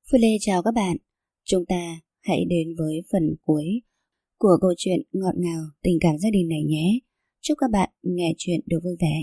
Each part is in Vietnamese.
Phương Lê chào các bạn. Chúng ta hãy đến với phần cuối của câu chuyện ngọt ngào tình cảm gia đình này nhé. Chúc các bạn nghe chuyện được vui vẻ.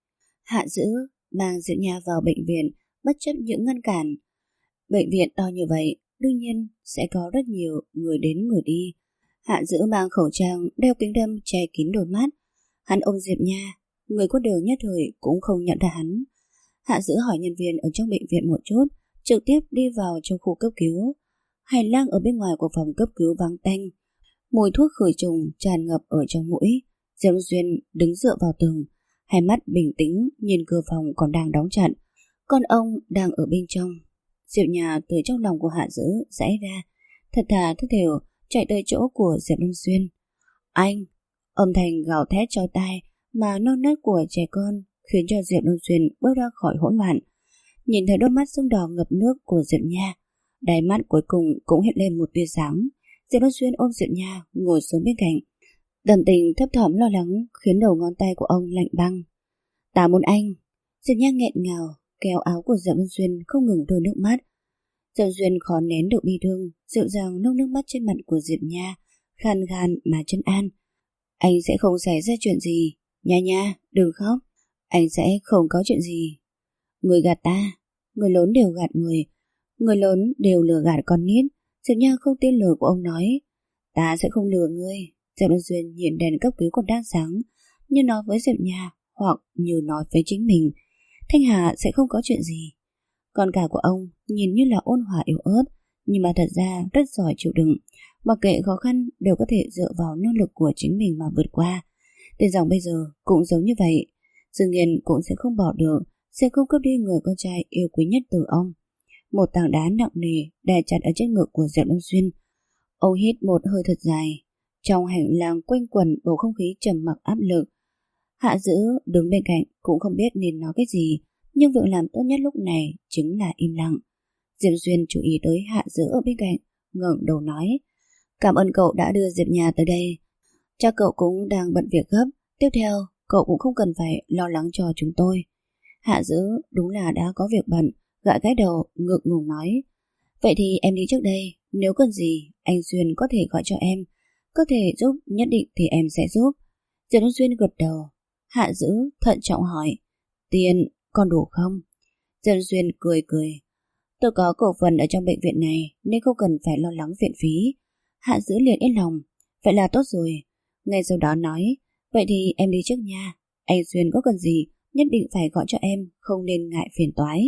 Hạ Dữ mang Diệu Nha vào bệnh viện bất chấp những ngăn cản. Bệnh viện to như vậy, đương nhiên sẽ có rất nhiều người đến người đi. Hạ Dữ mang khẩu trang, đeo kính đâm che kín đôi mắt. Hắn ôm Diệp Nha, người có đường nhất thời cũng không nhận ra hắn. Hạ Dữ hỏi nhân viên ở trong bệnh viện một chút, trực tiếp đi vào trong khu cấp cứu. Hành lang ở bên ngoài của phòng cấp cứu vắng tanh, mùi thuốc khử trùng tràn ngập ở trong mũi. Diệp Duyên đứng dựa vào tường, hai mắt bình tĩnh nhìn cửa phòng còn đang đóng chặt. Con ông đang ở bên trong. Diệp Nha từ trong lòng của Hạ Dữ giãy ra, thật thà thất thểu chạy tới chỗ của Diệp Lâm Xuyên. Anh! Âm thanh gào thét chói tai mà non nớt của trẻ con khiến cho Diệp Lâm Xuyên bước ra khỏi hỗn loạn. Nhìn thấy đôi mắt sưng đỏ ngập nước của Diệp Nha, đáy mắt cuối cùng cũng hiện lên một tia sáng. Diệp Lâm Xuyên ôm Diệp Nha ngồi xuống bên cạnh. Tâm tình thấp thỏm lo lắng khiến đầu ngón tay của ông lạnh băng. Ta muốn anh! Diệp Nha nghẹn ngào kéo áo của Diệp Lâm Xuyên không ngừng rơi nước mắt. Diệp Duyên khó nén được bi thương, dịu dàng lau nước mắt trên mặt của Diệp Nha, khan khan mà trấn an. Anh sẽ không xảy ra chuyện gì. Nha Nha, đừng khóc. Anh sẽ không có chuyện gì. Người gạt ta, người lớn đều gạt người lớn đều lừa gạt con nít. Diệp Nha không tin lời của ông nói. Ta sẽ không lừa ngươi. Diệp Lâm Xuyên nhìn đèn cấp cứu còn đang sáng, như nói với Diệp Nha hoặc như nói với chính mình. Thanh Hà sẽ không có chuyện gì. Con cả của ông nhìn như là ôn hòa yếu ớt, nhưng mà thật ra rất giỏi chịu đựng. Mặc kệ khó khăn đều có thể dựa vào năng lực của chính mình mà vượt qua. Tên dòng bây giờ cũng giống như vậy. Dương Nghiên cũng sẽ không bỏ được, sẽ không cướp đi người con trai yêu quý nhất từ ông. Một tảng đá nặng nề đè chặt ở trên ngực của Diệp Lâm Xuyên. Ông hít một hơi thật dài. Trong hành lang quanh quẩn bầu không khí trầm mặc áp lực. Hạ Dữ đứng bên cạnh cũng không biết nên nói cái gì, nhưng việc làm tốt nhất lúc này chính là im lặng. Diệp Duyên chú ý tới Hạ Dữ ở bên cạnh, ngẩng đầu nói: Cảm ơn cậu đã đưa Diệp Nha tới đây. Cha cậu cũng đang bận việc gấp. Tiếp theo cậu cũng không cần phải lo lắng cho chúng tôi. Hạ Dữ đúng là đã có việc bận, gãi gãi đầu ngượng ngùng nói: Vậy thì em đi trước đây, nếu cần gì anh Duyên có thể gọi cho em. Có thể giúp nhất định thì em sẽ giúp. Diệp Duyên gật đầu. Hạ Dữ thận trọng hỏi: Tiền còn đủ không? Diệp Duyên cười cười: Tôi có cổ phần ở trong bệnh viện này nên không cần phải lo lắng viện phí. Hạ Dữ liền yên lòng. Vậy là tốt rồi. Ngay sau đó nói: Vậy thì em đi trước nha. Anh Duyên có cần gì nhất định phải gọi cho em, không nên ngại phiền toái.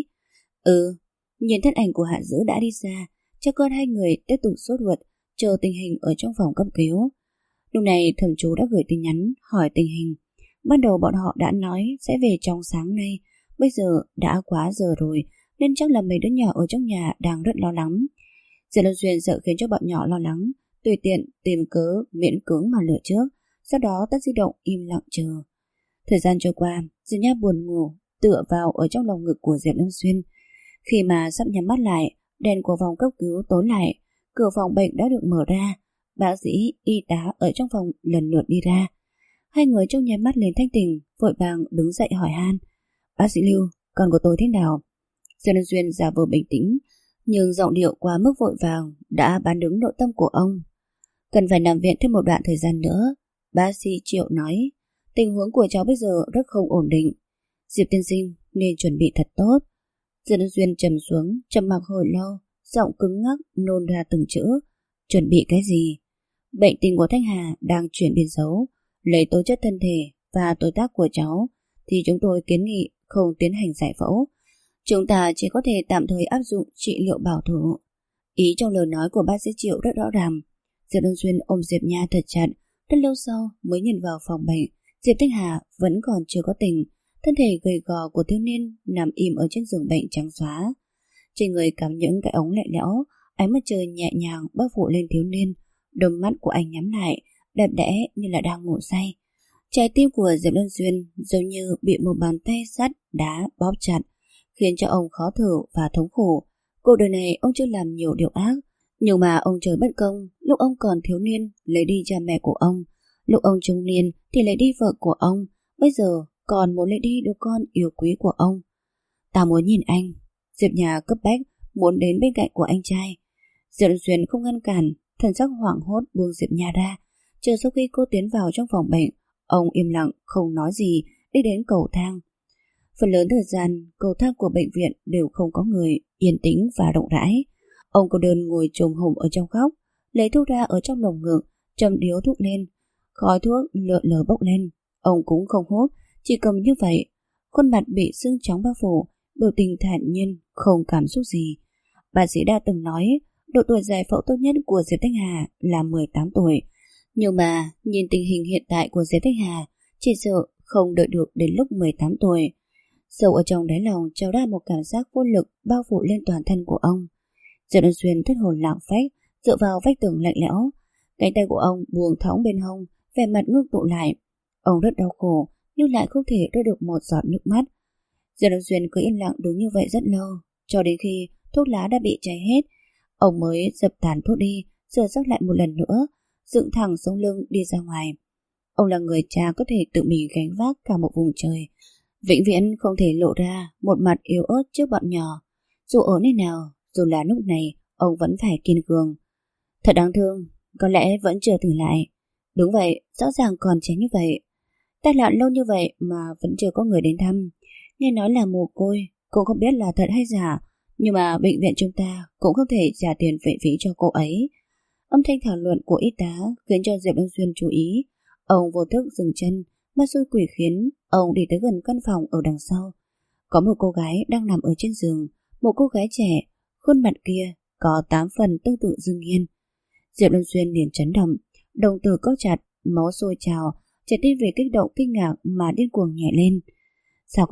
Nhìn thân ảnh của Hạ Dữ đã đi xa, cho con hai người tiếp tục sốt ruột chờ tình hình ở trong phòng cấp cứu. Lúc này thẩm chú đã gửi tin nhắn hỏi tình hình. Ban đầu bọn họ đã nói sẽ về trong sáng nay, bây giờ đã quá giờ rồi nên chắc là mấy đứa nhỏ ở trong nhà đang rất lo lắng. Diệp Lâm Duyên sợ khiến cho bọn nhỏ lo lắng, tùy tiện tìm cớ miễn cưỡng mà lựa trước, sau đó tắt di động im lặng chờ. Thời gian trôi qua, Diệp Nha buồn ngủ tựa vào ở trong lòng ngực của Diệp Lâm Xuyên. Khi mà sắp nhắm mắt lại, đèn của phòng cấp cứu tối lại, cửa phòng bệnh đã được mở ra. Bác sĩ, y tá ở trong phòng lần lượt đi ra. Hai người trong nháy mắt lên thanh tỉnh, vội vàng đứng dậy hỏi han: Bác sĩ Lưu, con của tôi thế nào? Diệp Lâm Xuyên giả vờ bình tĩnh, nhưng giọng điệu quá mức vội vàng đã bán đứng nội tâm của ông. Cần phải nằm viện thêm một đoạn thời gian nữa. Bác sĩ Triệu nói: Tình huống của cháu bây giờ rất không ổn định. Diệp tiên sinh nên chuẩn bị thật tốt. Diệp Lâm Xuyên trầm xuống, trầm mặc hồi lâu, giọng cứng ngắc nôn ra từng chữ: Chuẩn bị cái gì? Bệnh tình của Thanh Hà đang chuyển biến xấu. Lấy tố chất thân thể và tuổi tác của cháu thì chúng tôi kiến nghị không tiến hành giải phẫu. Chúng ta chỉ có thể tạm thời áp dụng trị liệu bảo thủ. Ý trong lời nói của bác sĩ Triệu rất rõ ràng. Diệp Đông Xuyên ôm Diệp Nha thật chặt. Rất lâu sau mới nhìn vào phòng bệnh. Diệp Thanh Hà vẫn còn chưa có tỉnh. Thân thể gầy gò của thiếu niên nằm im ở trên giường bệnh trắng xóa. Trên người cắm những cái ống lạnh lẽo. Ánh mặt trời nhẹ nhàng bao phủ lên thiếu niên. Đôi mắt của anh nhắm lại, đẹp đẽ như là đang ngủ say. Trái tim của Diệp Lâm Xuyên giống như bị một bàn tay sắt đá bóp chặt, khiến cho ông khó thở và thống khổ. Cuộc đời này ông chưa làm nhiều điều ác, nhưng mà ông trời bất công. Lúc ông còn thiếu niên lấy đi cha mẹ của ông, lúc ông trung niên thì lấy đi vợ của ông, bây giờ còn muốn lấy đi đứa con yêu quý của ông. Ta muốn nhìn anh. Diệp Nhà cấp bách muốn đến bên cạnh của anh trai. Diệp Đông Xuyên không ngăn cản, thần sắc hoảng hốt buông Diệp Nha ra. Chờ sau khi cô tiến vào trong phòng bệnh, ông im lặng không nói gì, đi đến cầu thang. Phần lớn thời gian, cầu thang của bệnh viện đều không có người, yên tĩnh và rộng rãi. Ông cô đơn ngồi chồm hổm ở trong góc, lấy thuốc ra ở trong lồng ngực, châm điếu thuốc lên. Khói thuốc lượn lờ bốc lên. Ông cũng không hút, chỉ cầm như vậy. Khuôn mặt bị sương trắng bao phủ, biểu tình thản nhiên, không cảm xúc gì. Bác sĩ đã từng nói, độ tuổi giải phẫu tốt nhất của Diệp Thanh Hà là 18 tuổi. Nhưng mà, nhìn tình hình hiện tại của Diệp Thanh Hà, chỉ sợ không đợi được đến lúc 18 tuổi. Sâu ở trong đáy lòng trào ra một cảm giác vô lực bao phủ lên toàn thân của ông. Diệp Đông Xuyên thất hồn lạc phách, dựa vào vách tường lạnh lẽo. Cánh tay của ông buông thõng bên hông, vẻ mặt ngưng tụ lại. Ông rất đau khổ, nhưng lại không thể rơi được một giọt nước mắt. Diệp Đông Xuyên cứ yên lặng đứng như vậy rất lâu, cho đến khi thuốc lá đã bị cháy hết, ông mới dập tàn thuốc đi, sửa sắc lại một lần nữa, dựng thẳng sống lưng đi ra ngoài. Ông là người cha có thể tự mình gánh vác cả một vùng trời, vĩnh viễn không thể lộ ra một mặt yếu ớt trước bọn nhỏ. Dù ở nơi nào, dù là lúc này, ông vẫn phải kiên cường. Thật đáng thương, có lẽ vẫn chưa tỉnh lại. Đúng vậy, rõ ràng còn trẻ như vậy. Tai nạn lâu như vậy mà vẫn chưa có người đến thăm. Nghe nói là mồ côi, cũng không biết là thật hay giả, nhưng mà bệnh viện chúng ta cũng không thể trả tiền viện phí cho cô ấy. Âm thanh thảo luận của y tá khiến cho Diệp Đông Xuyên chú ý. Ông vô thức dừng chân, ma xui quỷ khiến ông đi tới gần căn phòng ở đằng sau. Có một cô gái đang nằm ở trên giường, một cô gái trẻ, khuôn mặt kia có 8 phần tương tự Dương Nghiên. Diệp Đông Xuyên liền chấn động, đồng tử co chặt, máu sôi trào, trái tim vì kích động kinh ngạc mà điên cuồng nhảy lên. Sao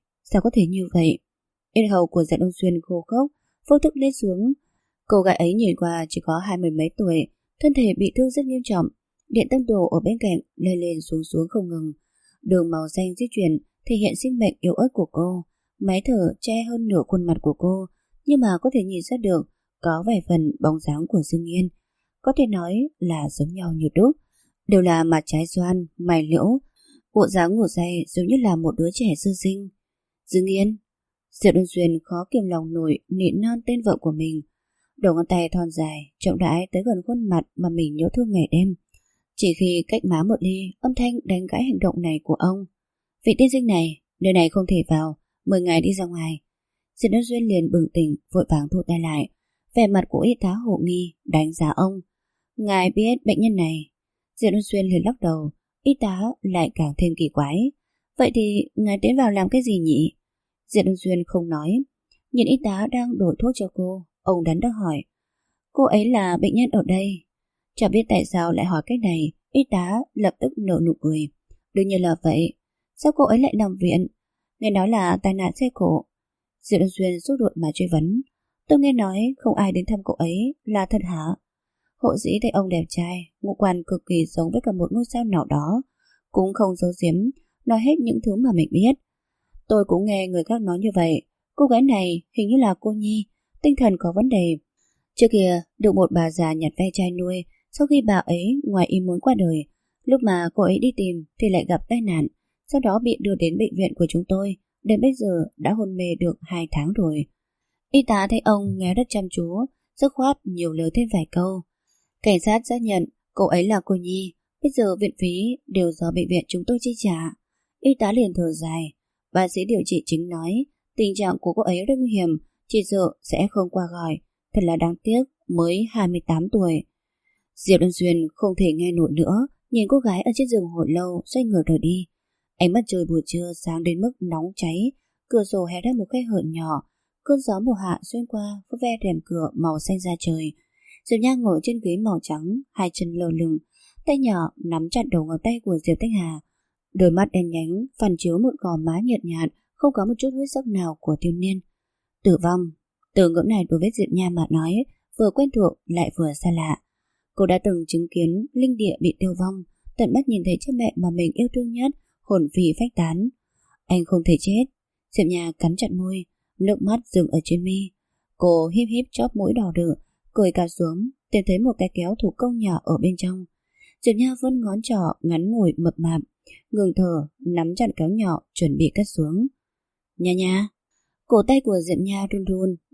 có thể như vậy? Yết hầu của Diệp Đông Xuyên khô khốc, vô thức lên xuống. Cô gái ấy nhìn qua chỉ có 20 mấy tuổi, thân thể bị thương rất nghiêm trọng. Điện tâm đồ ở bên cạnh lên lên xuống xuống không ngừng. Đường màu xanh di chuyển thể hiện sinh mệnh yếu ớt của cô. Máy thở che hơn nửa khuôn mặt của cô, nhưng mà có thể nhìn ra được có vài phần bóng dáng của Dương Nghiên. Có thể nói là giống nhau như đúc, đều là mặt trái xoan, mày liễu, bộ dáng ngủ say giống như là một đứa trẻ sơ sinh. Dương Nghiên. Diệp Đông Xuyên khó kiềm lòng nổi nịnh non tên vợ của mình. Đầu ngón tay thon dài trọng đãi tới gần khuôn mặt mà mình nhớ thương ngày đêm. Chỉ khi cách má một ly, âm thanh đánh gãy hành động này của ông. Vị tiên sinh này, nơi này không thể vào, mời ngài đi ra ngoài. Diệp Đông Xuyên liền bừng tỉnh, vội vàng thu tay lại. Vẻ mặt của y tá hộ nghi đánh giá ông. Ngài biết bệnh nhân này? Diệp Đông Xuyên liền lắc đầu. Y tá lại càng thêm kỳ quái. Vậy thì ngài tiến vào làm cái gì nhỉ? Diệp Đông Xuyên không nói. Nhìn y tá đang đổi thuốc cho cô, ông đắn đo hỏi. Cô ấy là bệnh nhân ở đây. Chẳng biết tại sao lại hỏi cái này, y tá lập tức nở nụ cười. Đương nhiên là vậy. Sao cô ấy lại nằm viện? Nghe nói là tai nạn xe cộ. Diệp Đông Xuyên rút ruột mà truy vấn. Tôi nghe nói không ai đến thăm cô ấy, là thật hả? Hộ sĩ thấy ông đẹp trai, ngũ quan cực kỳ giống với cả một ngôi sao nào đó, cũng không giấu giếm, nói hết những thứ mà mình biết. Tôi cũng nghe người khác nói như vậy. Cô gái này hình như là cô Nhi, tinh thần có vấn đề. Trước kia được một bà già nhặt ve chai nuôi, sau khi bà ấy ngoài ý muốn qua đời, lúc mà cô ấy đi tìm thì lại gặp tai nạn, sau đó bị đưa đến bệnh viện của chúng tôi, đến bây giờ đã hôn mê được 2 tháng rồi. Y tá thấy ông nghe rất chăm chú, dứt khoát nhiều lời thêm vài câu. Cảnh sát xác nhận cô ấy là cô Nhi, bây giờ viện phí đều do bệnh viện chúng tôi chi trả. Y tá liền thở dài. Bác sĩ điều trị chính nói tình trạng của cô ấy rất nguy hiểm, chỉ sợ sẽ không qua khỏi. Thật là đáng tiếc, mới 28 tuổi. Diệp Đông Xuyên không thể nghe nổi nữa, nhìn cô gái ở trên giường hồi lâu, xoay người rời đi. Ánh mặt trời buổi trưa sáng đến mức nóng cháy, cửa sổ hé ra một khe hở nhỏ, cơn gió mùa hạ xuyên qua vuốt ve rèm cửa màu xanh da trời. Diệp Nha ngồi trên ghế màu trắng, hai chân lơ lửng, tay nhỏ nắm chặt đầu ngón tay của Diệp Thanh Hà. Đôi mắt đen nhánh phản chiếu một gò má nhợt nhạt, không có một chút huyết sắc nào của thiếu niên. Tử vong, từ ngữ này đối với Diệp Nha mà nói, vừa quen thuộc lại vừa xa lạ. Cô đã từng chứng kiến linh địa bị tiêu vong, tận mắt nhìn thấy cha mẹ mà mình yêu thương nhất hồn phi phách tán. Anh không thể chết. Diệp Nha cắn chặt môi, nước mắt dừng ở trên mi. Cô híp híp chóp mũi đỏ đửa, cười cà xuống, tìm thấy một cái kéo thủ công nhỏ ở bên trong. Diệp Nha vươn ngón trỏ ngắn ngủi mập mạp, ngừng thở, nắm chặt kéo nhỏ chuẩn bị cất xuống. Nha nha. Cổ tay của Diệp Nha run run,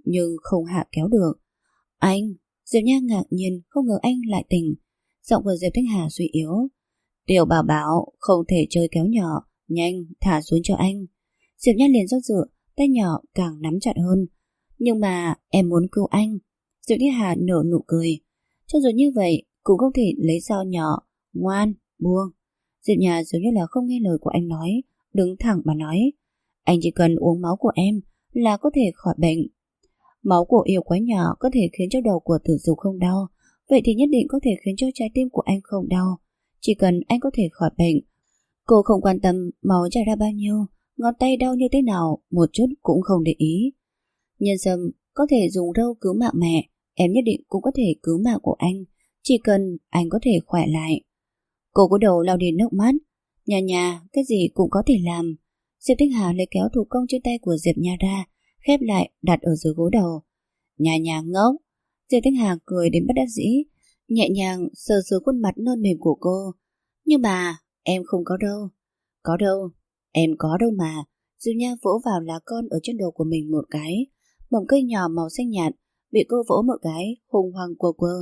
nhưng không hạ kéo được. Anh! Diệp Nha ngạc nhiên không ngờ anh lại tỉnh. Giọng của Diệp Thanh Hà suy yếu. Tiểu bảo bảo không thể chơi kéo nhỏ, nhanh thả xuống cho anh. Diệp Nha liền do dự, tay nhỏ càng nắm chặt hơn. Nhưng mà em muốn cứu anh. Diệp Thanh Hà nở nụ cười. Cho dù như vậy cũng không thể lấy dao nhỏ. Ngoan, buông. Diệp Nha giống như là không nghe lời của anh nói, đứng thẳng mà nói. Anh chỉ cần uống máu của em là có thể khỏi bệnh. Máu của yêu quái nhỏ có thể khiến cho đầu của Tử Dục không đau, vậy thì nhất định có thể khiến cho trái tim của anh không đau. Chỉ cần anh có thể khỏi bệnh. Cô không quan tâm máu chảy ra bao nhiêu, ngón tay đau như thế nào, một chút cũng không để ý. Nhân sâm có thể dùng râu cứu mạng mẹ, em nhất định cũng có thể cứu mạng của anh, chỉ cần anh có thể khỏe lại. Cô cúi đầu lau đi nước mắt. Nhà, cái gì cũng có thể làm. Diệp Thanh Hà lấy kéo thủ công trên tay của Diệp Nha ra, khép lại đặt ở dưới gối đầu. Nhà ngốc. Diệp Thanh Hà cười đến bất đắc dĩ, nhẹ nhàng sờ sờ khuôn mặt non mềm của cô. Nhưng mà em không có đâu. Có đâu, em có đâu mà. Diệp Nha vỗ vào lá con ở trên đầu của mình một cái. Mầm cây nhỏ màu xanh nhạt bị cô vỗ một cái hùng hoàng quơ quơ.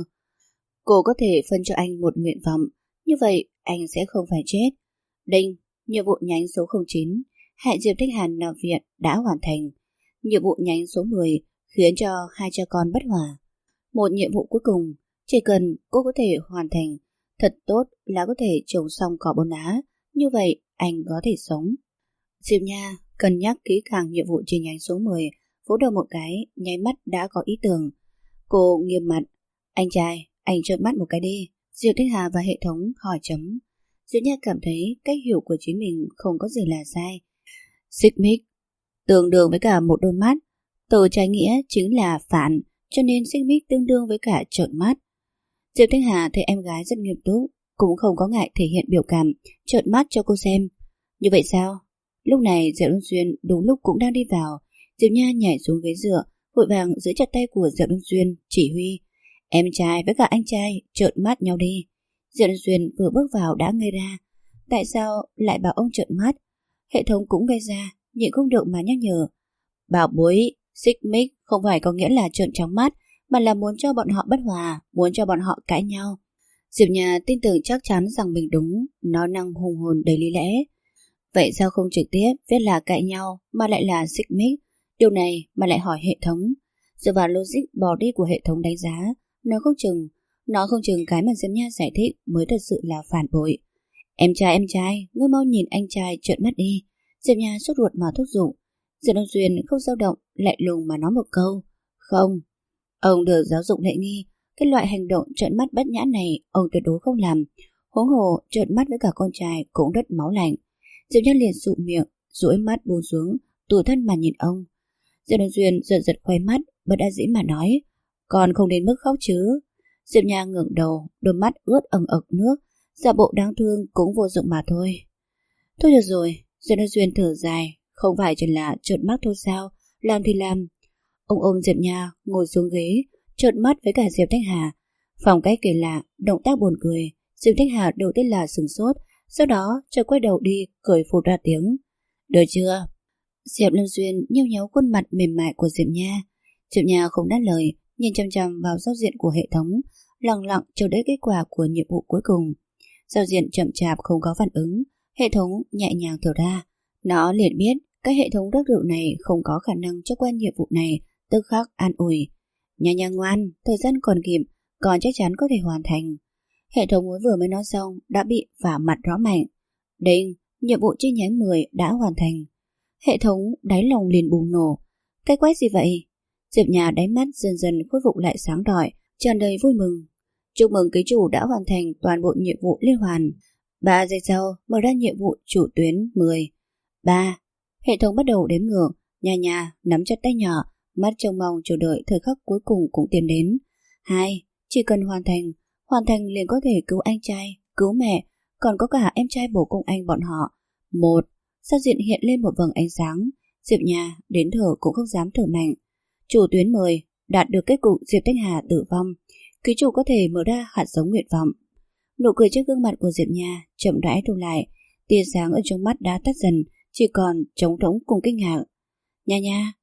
Cô có thể phân cho anh một nguyện vọng, như vậy anh sẽ không phải chết. Đinh, nhiệm vụ nhánh số 09 hại Diệp Thanh Hàn nằm viện đã hoàn thành. Nhiệm vụ nhánh số 10 khiến cho hai cha con bất hòa. Một nhiệm vụ cuối cùng, chỉ cần cô có thể hoàn thành thật tốt là có thể trồng xong cỏ bôn lá, như vậy anh có thể sống. Diệp Nha cân nhắc kỹ càng nhiệm vụ chi nhánh số 10, vỗ đầu một cái, nháy mắt đã có ý tưởng. Cô nghiêm mặt. Anh trai, anh trợn mắt một cái đi. Diệp Thanh Hà và hệ thống hỏi chấm. Diệp Nha cảm thấy cách hiểu của chính mình không có gì là sai. Xích mích tương đương với cả một đôi mắt. Từ trái nghĩa chính là phản, cho nên xích mích tương đương với cả trợn mắt. Diệp Thanh Hà thấy em gái rất nghiêm túc, cũng không có ngại thể hiện biểu cảm, trợn mắt cho cô xem. Như vậy sao? Lúc này Diệp Đông Xuyên đúng lúc cũng đang đi vào. Diệp Nha nhảy xuống ghế dựa, vội vàng giữ chặt tay của Diệp Đông Xuyên, chỉ huy. Em trai với cả anh trai trợn mắt nhau đi. Diệp Đông Xuyên vừa bước vào đã ngây ra. Tại sao lại bảo ông trợn mắt? Hệ thống cũng ngây ra, nhịn không được mà nhắc nhở. Bảo bối, xích mích không phải có nghĩa là trợn trắng mắt, mà là muốn cho bọn họ bất hòa, muốn cho bọn họ cãi nhau. Diệp Nha tin tưởng chắc chắn rằng mình đúng, nó năng hùng hồn đầy lý lẽ. Vậy sao không trực tiếp viết là cãi nhau mà lại là xích mích? Điều này mà lại hỏi hệ thống. Dựa vào logic bỏ đi của hệ thống đánh giá, nó không chừng cái mà Diệp Nha giải thích mới thật sự là phản bội. Em trai, ngươi mau nhìn anh trai trợn mắt đi. Diệp Nha sốt ruột mà thúc giục. Diệp Đông Xuyên không dao động, lạnh lùng mà nói một câu. Không, ông được giáo dục lễ nghi, cái loại hành động trợn mắt bất nhã này ông tuyệt đối không làm. Huống hồ trợn mắt với cả con trai cũng rất máu lạnh. Diệp Nha liền sụ miệng, duỗi mắt buông xuống, tủi thân mà nhìn ông. Diệp Đông Xuyên giật khoe mắt, bất đắc dĩ mà nói. Còn không đến mức khóc chứ? Diệp Nha ngẩng đầu, đôi mắt ướt ẩn ực nước, giả bộ đáng thương cũng vô dụng mà thôi. Thôi được rồi, Diệp Đông Xuyên thở dài, không phải chỉ là trợn mắt thôi sao, làm thì làm. Ông ôm Diệp Nha ngồi xuống ghế, trợn mắt với cả Diệp Thanh Hà. Phong cách kỳ lạ, động tác buồn cười. Diệp Thanh Hà đầu tiên là sửng sốt, sau đó chợt quay đầu đi, cười phụt ra tiếng. Được chưa? Diệp Lâm Xuyên nheo nhéo khuôn mặt mềm mại của Diệp Nha. Diệp Nha không đáp lời, nhìn chăm chăm vào giao diện của hệ thống, lặng lặng chờ đợi kết quả của nhiệm vụ cuối cùng. Giao diện chậm chạp không có phản ứng, hệ thống nhẹ nhàng thở ra. Nó liền biết cái hệ thống đắc rượu này không có khả năng cho qua nhiệm vụ này, tức khắc an ủi. Nha ngoan, thời gian còn kịp, còn chắc chắn có thể hoàn thành. Hệ thống vừa mới nói xong đã bị vả mặt rõ mạnh. Đinh, nhiệm vụ chi nhánh 10 đã hoàn thành. Hệ thống đáy lòng liền bùng nổ. Cái quái gì vậy? Diệp Nha đáy mắt dần dần khôi phục lại sáng rọi, tràn đầy vui mừng. Chúc mừng ký chủ đã hoàn thành toàn bộ nhiệm vụ liên hoàn. 3 giây sau mở ra nhiệm vụ chủ tuyến 10. 3. Hệ thống bắt đầu đếm ngược. Nha nắm chặt tay nhỏ, mắt trông mong chờ đợi thời khắc cuối cùng cũng tiến đến. 2. Chỉ cần hoàn thành liền có thể cứu anh trai, cứu mẹ, còn có cả em trai bổ cùng anh bọn họ. 1. Giao diện hiện lên một vầng ánh sáng. Diệp Nha đến thở cũng không dám thở mạnh. Chủ tuyến 10 đạt được kết cục Diệp Thanh Hà tử vong. Ký chủ có thể mở ra hạt giống nguyện vọng. Nụ cười trên gương mặt của Diệp Nha chậm rãi thu lại, tia sáng ở trong mắt đã tắt dần, chỉ còn trống rỗng cùng kinh ngạc. Nha,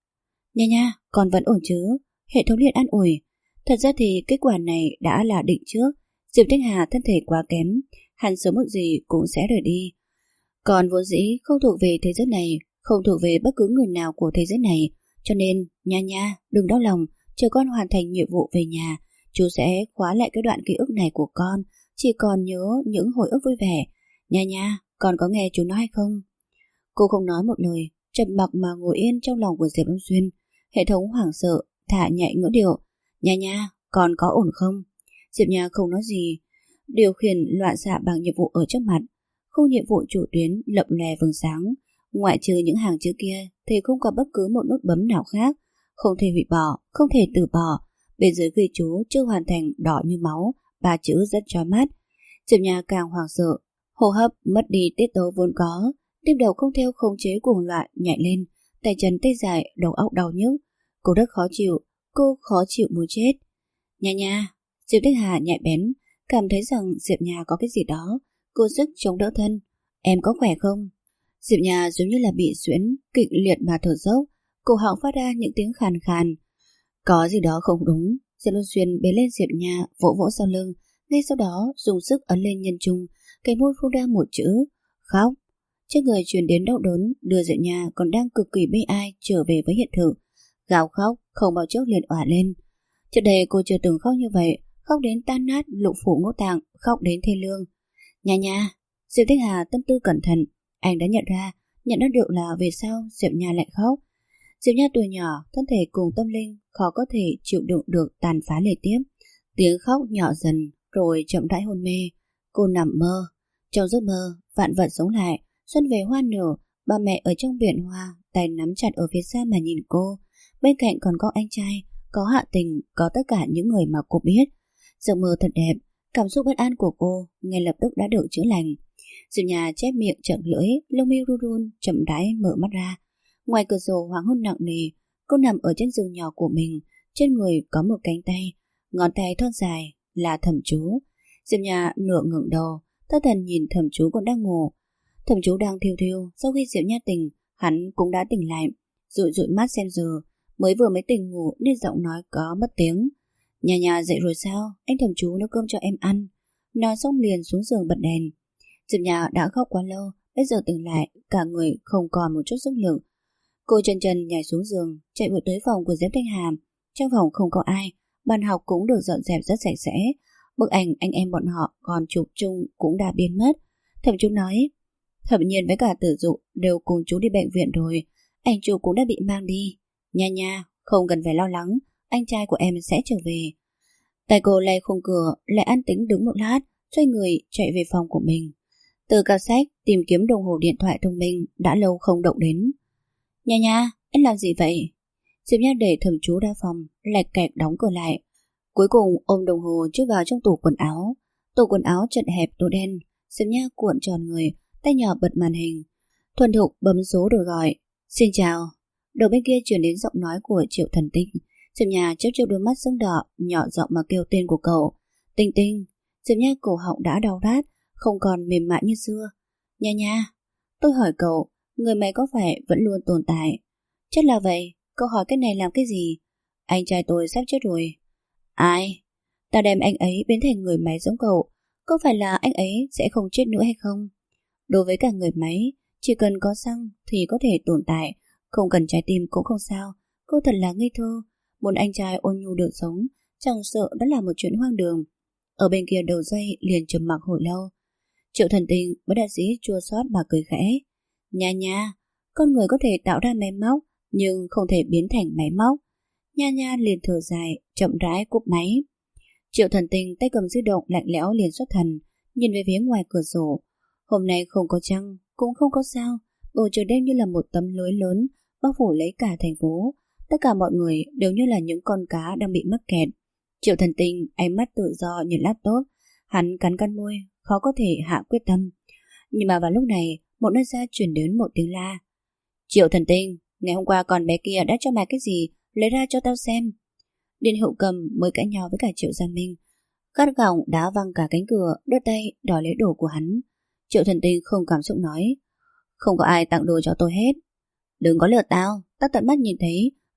Nha nha, con vẫn ổn chứ? Hệ thống liền an ủi. Thật ra thì kết quả này đã là định trước. Diệp Thanh Hà thân thể quá kém, hắn sớm muộn gì cũng sẽ rời đi. Còn vốn dĩ không thuộc về thế giới này, không thuộc về bất cứ người nào của thế giới này. Cho nên, nha nha, đừng đau lòng, chờ con hoàn thành nhiệm vụ về nhà, chú sẽ khóa lại cái đoạn ký ức này của con, chỉ còn nhớ những hồi ức vui vẻ. Nha nha, con có nghe chú nói hay không? Cô không nói một lời, trầm mặc mà ngồi yên trong lòng của Diệp Đông Xuyên. Hệ thống hoảng sợ, thả nhẹ ngữ điệu. Nha nha, con có ổn không? Diệp Nha không nói gì, điều khiển loạn xạ bằng nhiệm vụ ở trước mặt. Khung nhiệm vụ chủ tuyến lập lè vầng sáng, ngoại trừ những hàng chữ kia thì không có bất cứ một nút bấm nào khác. Không thể hủy bỏ, không thể từ bỏ. Bên dưới ghi chú chưa hoàn thành đỏ như máu, 3 chữ rất chói mắt. Diệp Nha càng hoảng sợ, hô hấp mất đi tiết tấu vốn có, tim đầu không theo khống chế cuồng loạn nhảy lên, tay chân tê dại, đầu óc đau nhức. Cô rất khó chịu, cô khó chịu muốn chết. Nha nha, Diệp Thanh Hà nhạy bén, cảm thấy rằng Diệp Nha có cái gì đó, cô sức chống đỡ thân. Em có khỏe không? Diệp Nha giống như là bị suyễn, kịch liệt mà thở dốc, cổ họng phát ra những tiếng khàn khàn. Có gì đó không đúng. Diệp Luân Xuyên bế lên Diệp Nha, vỗ vỗ sau lưng, ngay sau đó dùng sức ấn lên nhân trung, cái môi phun ra một chữ khóc. Trên người truyền đến đau đớn, đưa Diệp Nha còn đang cực kỳ bi ai trở về với hiện thực. Gào khóc không bao trước liền òa lên. Trước đây cô chưa từng khóc như vậy, khóc đến tan nát lục phủ ngũ tạng, khóc đến thê lương. Nha nha, Diệp Thanh Hà tâm tư cẩn thận, anh đã nhận ra được là vì sao Diệp Nha lại khóc. Diệp Nha tuổi nhỏ, thân thể cùng tâm linh khó có thể chịu đựng được tàn phá liên tiếp. Tiếng khóc nhỏ dần rồi chậm rãi hôn mê. Cô nằm mơ. Trong giấc mơ, vạn vật sống lại, xuân về hoa nở, ba mẹ ở trong biển hoa, tay nắm chặt ở phía xa mà nhìn cô. Bên cạnh còn có anh trai, có Hạ Tình, có tất cả những người mà cô biết. Giấc mơ thật đẹp, cảm xúc bất an của cô ngay lập tức đã được chữa lành. Diệp Nha chép miệng trợn lưỡi, lông mi run run, chậm rãi mở mắt ra. Ngoài cửa sổ hoàng hôn nặng nề, cô nằm ở trên giường nhỏ của mình, trên người có một cánh tay, ngón tay thon dài là Thẩm Chú. Diệp Nha nửa ngẩng đầu, thất thần nhìn Thẩm Chú còn đang ngủ. Thẩm Chú đang thiêu thiêu, sau khi Diệp Nha tỉnh, hắn cũng đã tỉnh lại, dụi dụi mắt xem giờ, mới vừa mới tỉnh ngủ nên giọng nói có mất tiếng. Nha nha dậy rồi sao? Anh Thẩm Chú nấu cơm cho em ăn. Nói xong liền xuống giường bật đèn. Diệp Nha đã khóc quá lâu, bây giờ tỉnh lại, cả người không còn một chút sức lực. Cô chân chân nhảy xuống giường, chạy vội tới phòng của Diệp Thanh Hà. Trong phòng không có ai, bàn học cũng được dọn dẹp rất sạch sẽ. Bức ảnh anh em bọn họ còn chụp chung cũng đã biến mất. Thẩm Chú nói, Thẩm Nhiên với cả Tử Dụ đều cùng chú đi bệnh viện rồi, ảnh chụp cũng đã bị mang đi. Nha nha, không cần phải lo lắng, anh trai của em sẽ trở về. Tay cô lay khung cửa, lại an tĩnh đứng một lát, xoay người chạy về phòng của mình. Từ cặp sách tìm kiếm đồng hồ điện thoại thông minh đã lâu không động đến. Nha nha, anh làm gì vậy? Diệp Nha để Thẩm Chú ra phòng, lạch kẹt đóng cửa lại. Cuối cùng ôm đồng hồ chui vào trong tủ quần áo. Tủ quần áo chật hẹp tối đen. Diệp Nha cuộn tròn người, tay nhỏ bật màn hình, thuần thục bấm số rồi gọi. Xin chào. Đầu bên kia truyền đến giọng nói của Triệu Thần Tinh. Diệp Nha chớp chớp đôi mắt sưng đỏ, nhỏ giọng mà kêu tên của cậu. Tinh Tinh. Diệp Nha cổ họng đã đau rát, không còn mềm mại như xưa. Nha nha, tôi hỏi cậu, người mày có phải vẫn luôn tồn tại? Chắc là vậy. Cậu hỏi cái này làm cái gì? Anh trai tôi sắp chết rồi. Ai? Ta đem anh ấy biến thành người máy giống cậu, có phải là anh ấy sẽ không chết nữa hay không? Đối với cả người máy, chỉ cần có xăng thì có thể tồn tại, không cần trái tim cũng không sao. Cô thật là ngây thơ. Muốn anh trai ôn nhu được sống, chẳng sợ đó là một chuyện hoang đường. Ở bên kia đầu dây liền trầm mặc hồi lâu. Triệu Thần Tinh bất đắc dĩ chua xót mà cười khẽ. Nha nha, con người có thể tạo ra máy móc, nhưng không thể biến thành máy móc. Nha nha liền thở dài, chậm rãi cúp máy. Triệu Thần Tinh tay cầm di động lạnh lẽo liền xuất thần, nhìn về phía ngoài cửa sổ. Hôm nay không có trăng, cũng không có sao, bầu trời đêm như là một tấm lưới lớn bao phủ lấy cả thành phố. Tất cả mọi người đều như là những con cá đang bị mắc kẹt. Triệu Thần Tinh ánh mắt tự do nhìn laptop, hắn cắn môi, khó có thể hạ quyết tâm. Nhưng mà vào lúc này, một nơi xa truyền đến một tiếng la. Triệu Thần Tinh, ngày hôm qua con bé kia đã cho mày cái gì, lấy ra cho tao xem. Điền Hữu Cầm mới cãi nhau với cả Triệu Gia Minh, gắt gỏng đá văng cả cánh cửa, đưa tay đòi lấy đồ của hắn. Triệu Thần Tinh không cảm xúc nói, không có ai tặng đồ cho tôi hết. Đừng có lừa tao, tao tận mắt nhìn thấy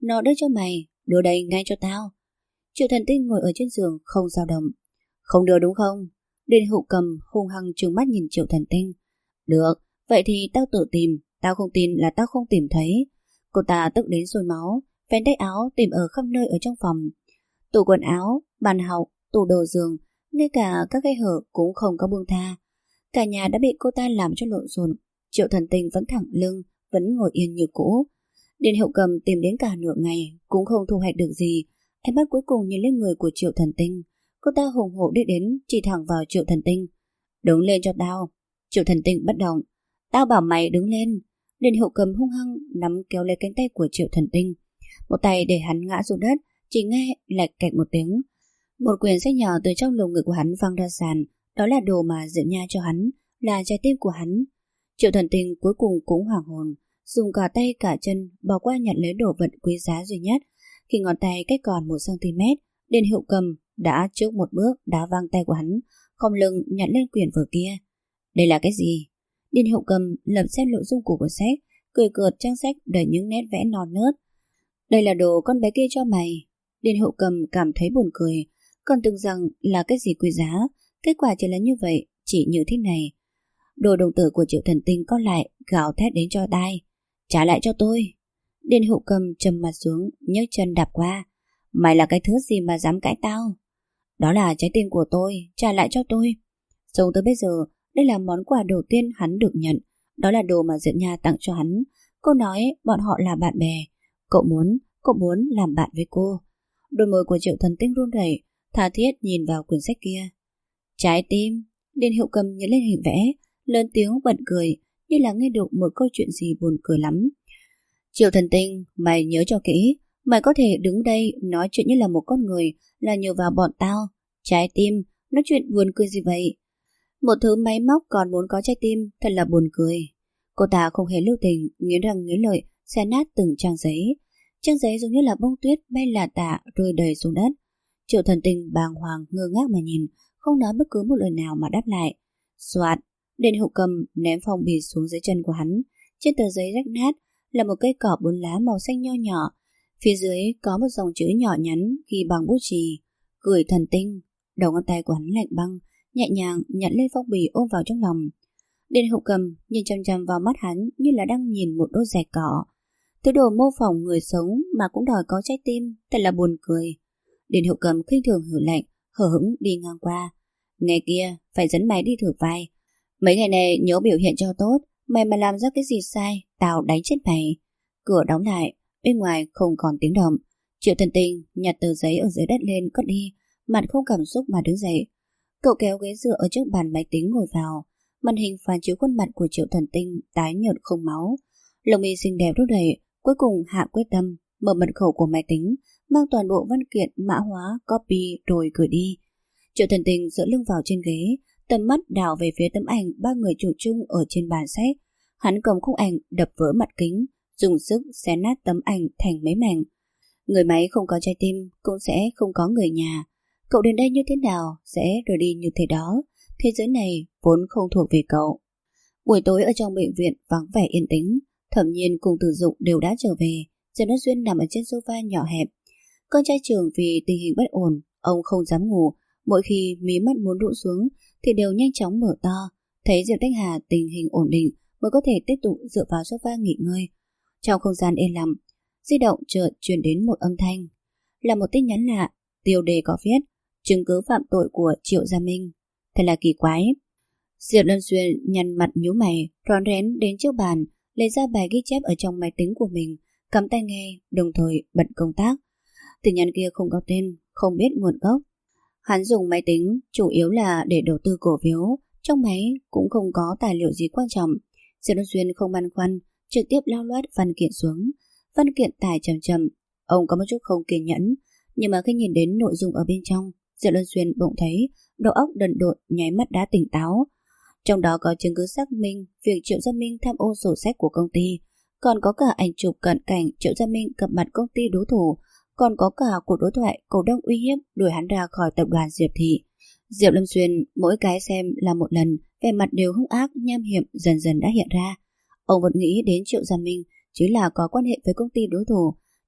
Nó đưa cho mày, đưa đây ngay cho tao. Triệu Thần Tinh ngồi ở trên giường không dao động. Không đưa đúng không? Điền Hữu Cầm hung hăng trừng mắt nhìn Triệu Thần Tinh. Được, vậy thì tao tự tìm, tao không tin là tao không tìm thấy. Cô ta tức đến sôi máu, vén tay áo tìm ở khắp nơi ở trong phòng. Tủ quần áo, bàn học, tủ đồ giường, ngay cả các khe hở cũng không có buông tha. Cả nhà đã bị cô ta làm cho lộn xộn. Triệu Thần Tinh vẫn thẳng lưng, vẫn ngồi yên như cũ. Điền Hữu Cầm tìm đến cả nửa ngày cũng không thu hoạch được gì. Ánh mắt cuối cùng nhìn lên người của Triệu Thần Tinh. Cô ta hùng hổ đi đến, chỉ thẳng vào Triệu Thần Tinh. Đứng lên cho tao. Triệu Thần Tinh bất động. Tao bảo mày đứng lên. Điền Hữu Cầm hung hăng nắm kéo lấy cánh tay của Triệu Thần Tinh. Một tay để hắn ngã xuống đất, chỉ nghe lạch cạch một tiếng. Một quyển sách nhỏ từ trong lồng ngực của hắn văng ra sàn. Đó là đồ mà Diệu Nha cho hắn, là trái tim của hắn. Triệu Thần Tinh cuối cùng cũng hoảng hồn, dùng cả tay cả chân bỏ qua nhận lấy đồ vật quý giá duy nhất. Khi ngón tay cách còn 1cm, Điền Hữu Cầm đã trước một bước đá văng tay của hắn, khom lưng nhặt lên quyển vở kia. Đây là cái gì? Điền Hữu Cầm lật xem nội dung của cuốn sách, cười cợt trang sách đầy những nét vẽ non nớt. Đây là đồ con bé kia cho mày. Điền Hữu Cầm cảm thấy buồn cười, còn tưởng rằng là cái gì quý giá, kết quả chỉ là như vậy, chỉ như thế này. Đồ đồng tử của Triệu Thần Tinh có lại, gào thét đến cho tai. Trả lại cho tôi. Điền Hữu Cầm trầm mặt xuống, nhấc chân đạp qua. Mày là cái thứ gì mà dám cãi tao? Đó là trái tim của tôi, trả lại cho tôi. Sống tới bây giờ, đây là món quà đầu tiên hắn được nhận. Đó là đồ mà Diệu Nha tặng cho hắn. Cô nói bọn họ là bạn bè. Cậu muốn làm bạn với cô. Đôi môi của Triệu Thần Tinh run rẩy, tha thiết nhìn vào quyển sách kia. Trái tim. Điền Hữu Cầm nhấn lên hình vẽ, lớn tiếng bật cười, như là nghe được một câu chuyện gì buồn cười lắm. Triệu Thần Tinh, mày nhớ cho kỹ, mày có thể đứng đây nói chuyện như là một con người, là nhờ vào bọn tao. Trái tim, nói chuyện buồn cười gì vậy? Một thứ máy móc còn muốn có trái tim, thật là buồn cười. Cô ta không hề lưu tình, nghiến răng nghiến lợi, xé nát từng trang giấy. Trang giấy giống như là bông tuyết bay lả tả rơi đầy xuống đất. Triệu Thần Tinh bàng hoàng ngơ ngác mà nhìn, không nói bất cứ một lời nào mà đáp lại. Soạt, Điền Hữu Cầm ném phong bì xuống dưới chân của hắn. Trên tờ giấy rách nát là một cây cỏ 4 lá màu xanh nho nhỏ. Phía dưới có một dòng chữ nhỏ nhắn ghi bằng bút chì: Gửi Thần Tinh. Đầu ngón tay của hắn lạnh băng, nhẹ nhàng nhặt lên phong bì ôm vào trong lòng. Điền Hữu Cầm nhìn chăm chăm vào mắt hắn như là đang nhìn một đôi rẻ cỏ. Thứ đồ mô phỏng người sống mà cũng đòi có trái tim, thật là buồn cười. Điền Hữu Cầm khinh thường hử lạnh, hờ hững đi ngang qua. Ngày kia phải dẫn mày đi thử vai. Mấy ngày này nhớ biểu hiện cho tốt. Mày mà làm ra cái gì sai, tao đánh chết mày. Cửa đóng lại, bên ngoài không còn tiếng động. Triệu Thần Tinh nhặt tờ giấy ở dưới đất lên cất đi, mặt không cảm xúc mà đứng dậy. Cậu kéo ghế dựa ở trước bàn máy tính ngồi vào. Màn hình phản chiếu khuôn mặt của Triệu Thần Tinh tái nhợt không máu. Lông mi xinh đẹp rút đầy, cuối cùng hạ quyết tâm mở mật khẩu của máy tính, mang toàn bộ văn kiện mã hóa, copy rồi gửi đi. Triệu Thần Tinh dựa lưng vào trên ghế, tầm mắt đảo về phía tấm ảnh 3 người chủ chung ở trên bàn sách. Hắn cầm khung ảnh đập vỡ mặt kính, dùng sức xé nát tấm ảnh thành mấy mảnh. Người máy không có trái tim cũng sẽ không có người nhà. Cậu đến đây như thế nào sẽ rời đi như thế đó. Thế giới này vốn không thuộc về cậu. Buổi tối ở trong bệnh viện vắng vẻ yên tĩnh. Thẩm Nhiên cùng Từ Dụng đều đã trở về. Trần Đức Duyên nằm ở trên sofa nhỏ hẹp. Con trai trưởng vì tình hình bất ổn, ông không dám ngủ. Mỗi khi mí mắt muốn rũ xuống thì đều nhanh chóng mở to. Thấy Diệp Thanh Hà tình hình ổn định mới có thể tiếp tục dựa vào sofa nghỉ ngơi. Trong không gian yên lặng, di động chợt truyền đến một âm thanh. Là một tin nhắn lạ. Tiêu đề có viết: chứng cứ phạm tội của Triệu Gia Minh. Thật là kỳ quái. Diệp Lân Xuyên nhăn mặt nhíu mày, rón rén đến trước bàn, lấy ra bài ghi chép ở trong máy tính của mình, cắm tai nghe, đồng thời bật công tác. Tin nhắn kia không có tên, không biết nguồn gốc. Hắn dùng máy tính chủ yếu là để đầu tư cổ phiếu, trong máy cũng không có tài liệu gì quan trọng. Diệp Lân Xuyên không băn khoăn, trực tiếp lao loát văn kiện xuống. Văn kiện tải chậm chậm, ông có một chút không kiên nhẫn, nhưng mà khi nhìn đến nội dung ở bên trong, Diệp Lân Xuyên bỗng thấy đầu óc đần độn, nháy mắt đã tỉnh táo. Trong đó có chứng cứ xác minh việc Triệu Gia Minh tham ô sổ sách của công ty, còn có cả ảnh chụp cận cảnh Triệu Gia Minh gặp mặt công ty đối thủ, còn có cả cuộc đối thoại cổ đông uy hiếp đuổi hắn ra khỏi tập đoàn Diệp Thị. Diệp Lâm Xuyên mỗi cái xem là một lần, vẻ mặt đều hung ác nham hiểm dần dần đã hiện ra. Ông vẫn nghĩ đến Triệu Gia Minh chứ là có quan hệ với công ty đối thủ,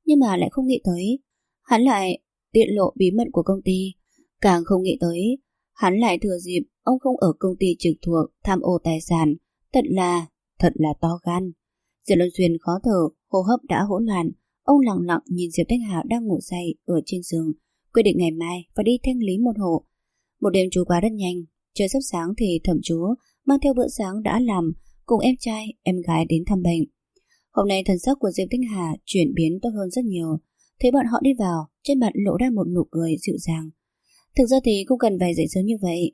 nhưng mà lại không nghĩ tới hắn lại tiết lộ bí mật của công ty. Càng không nghĩ tới hắn lại thừa dịp ông không ở công ty trực thuộc tham ô tài sản. Thật là to gan. Diệp Luân Xuyên khó thở, hô hấp đã hỗn loạn. Ông lặng lặng nhìn Diệp Thanh Hà đang ngủ say ở trên giường, quyết định ngày mai phải đi thanh lý một hộ. Một đêm trôi qua rất nhanh. Trời sắp sáng thì thẩm chú mang theo bữa sáng đã làm cùng em trai, em gái đến thăm bệnh. Hôm nay thần sắc của Diệp Thanh Hà chuyển biến tốt hơn rất nhiều. Thấy bọn họ đi vào, trên mặt lộ ra một nụ cười dịu dàng. Thực ra thì không cần phải dậy sớm như vậy.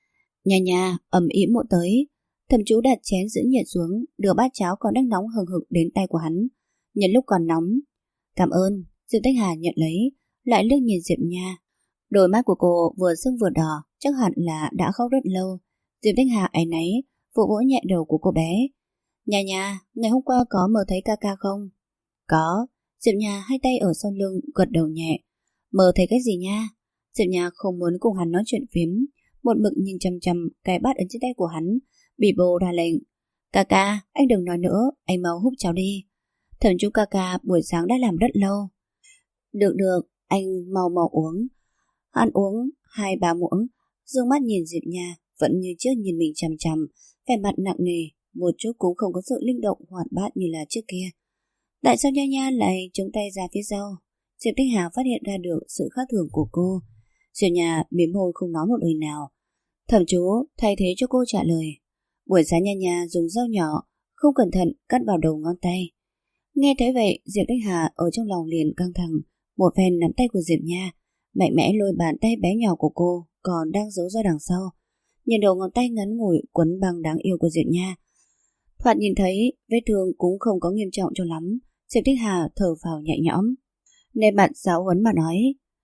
Nhà ầm ĩ muộn tới. Thẩm chú đặt chén giữ nhiệt xuống, đưa bát cháo còn đang nóng hừng hực đến tay của hắn. Nhân lúc còn nóng. Cảm ơn. Diệp Thanh Hà nhận lấy, lại liếc nhìn Diệp Nha. Đôi mắt của cô vừa sưng vừa đỏ, chắc hẳn là đã khóc rất lâu. Diệp Thanh Hà áy náy vỗ vỗ nhẹ đầu của cô bé. Nhà, ngày hôm qua có mơ thấy ca ca không? Có. Diệp Nha hai tay ở sau lưng gật đầu nhẹ. Mơ thấy cái gì nha? Diệp Nha không muốn cùng hắn nói chuyện phiếm, một mực nhìn chằm chằm cái bát ở trên tay của hắn, bị bồ ra lệnh. Ca, anh đừng nói nữa, anh mau húp cháo đi. Thẩm chú ca buổi sáng đã làm rất lâu. Được, anh mau uống. Hắn uống 2-3 muỗng, dương mắt nhìn Diệp Nha, vẫn như trước nhìn mình chằm chằm, vẻ mặt nặng nề, một chút cũng không có sự linh động hoạt bát như là trước kia. Tại sao Nha lại chống tay ra phía sau? Diệp Thanh Hà phát hiện ra được sự khác thường của cô. Diệp Nha mím môi không nói một lời nào. Thẩm chú thay thế cho cô trả lời. Buổi sáng Nha dùng dao nhỏ không cẩn thận cắt vào đầu ngón tay. Nghe thấy vậy, Diệp Thanh Hà ở trong lòng liền căng thẳng, một phen nắm tay của Diệp Nha, mạnh mẽ lôi bàn tay bé nhỏ của cô còn đang giấu ra đằng sau. Nhìn đầu ngón tay ngắn ngủi quấn băng đáng yêu của Diệp Nha, thoạt nhìn thấy vết thương cũng không có nghiêm trọng cho lắm. Diệp Thanh Hà thở phào nhẹ nhõm, nên mặt giáo huấn mà nói.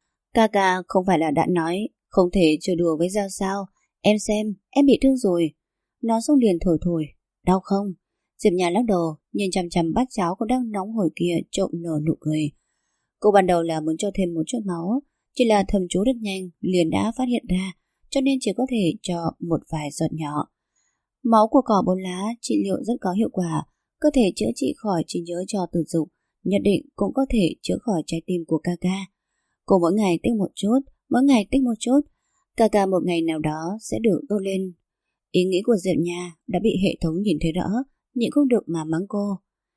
Ca không phải là đã nói không thể chơi đùa với dao sao? Em xem, em bị thương rồi. Nói xong liền thổi. Đau không? Diệp Nha lắc đầu, nhìn chằm bát cháo còn đang nóng hổi kia, trộm nở nụ cười. Cô ban đầu là muốn cho thêm một chút máu, chỉ là thẩm chú rất nhanh liền đã phát hiện ra, cho nên chỉ có thể cho một vài giọt nhỏ. Máu của cỏ bồn lá trị liệu rất có hiệu quả, có thể chữa trị khỏi trí nhớ cho tử dục, nhất định cũng có thể chữa khỏi trái tim của ca. Cô mỗi ngày tích một chút, ca một ngày nào đó sẽ được tốt lên. Ý nghĩ của Diệp Nha đã bị hệ thống nhìn thấy rõ, nhịn không được mà mắng cô.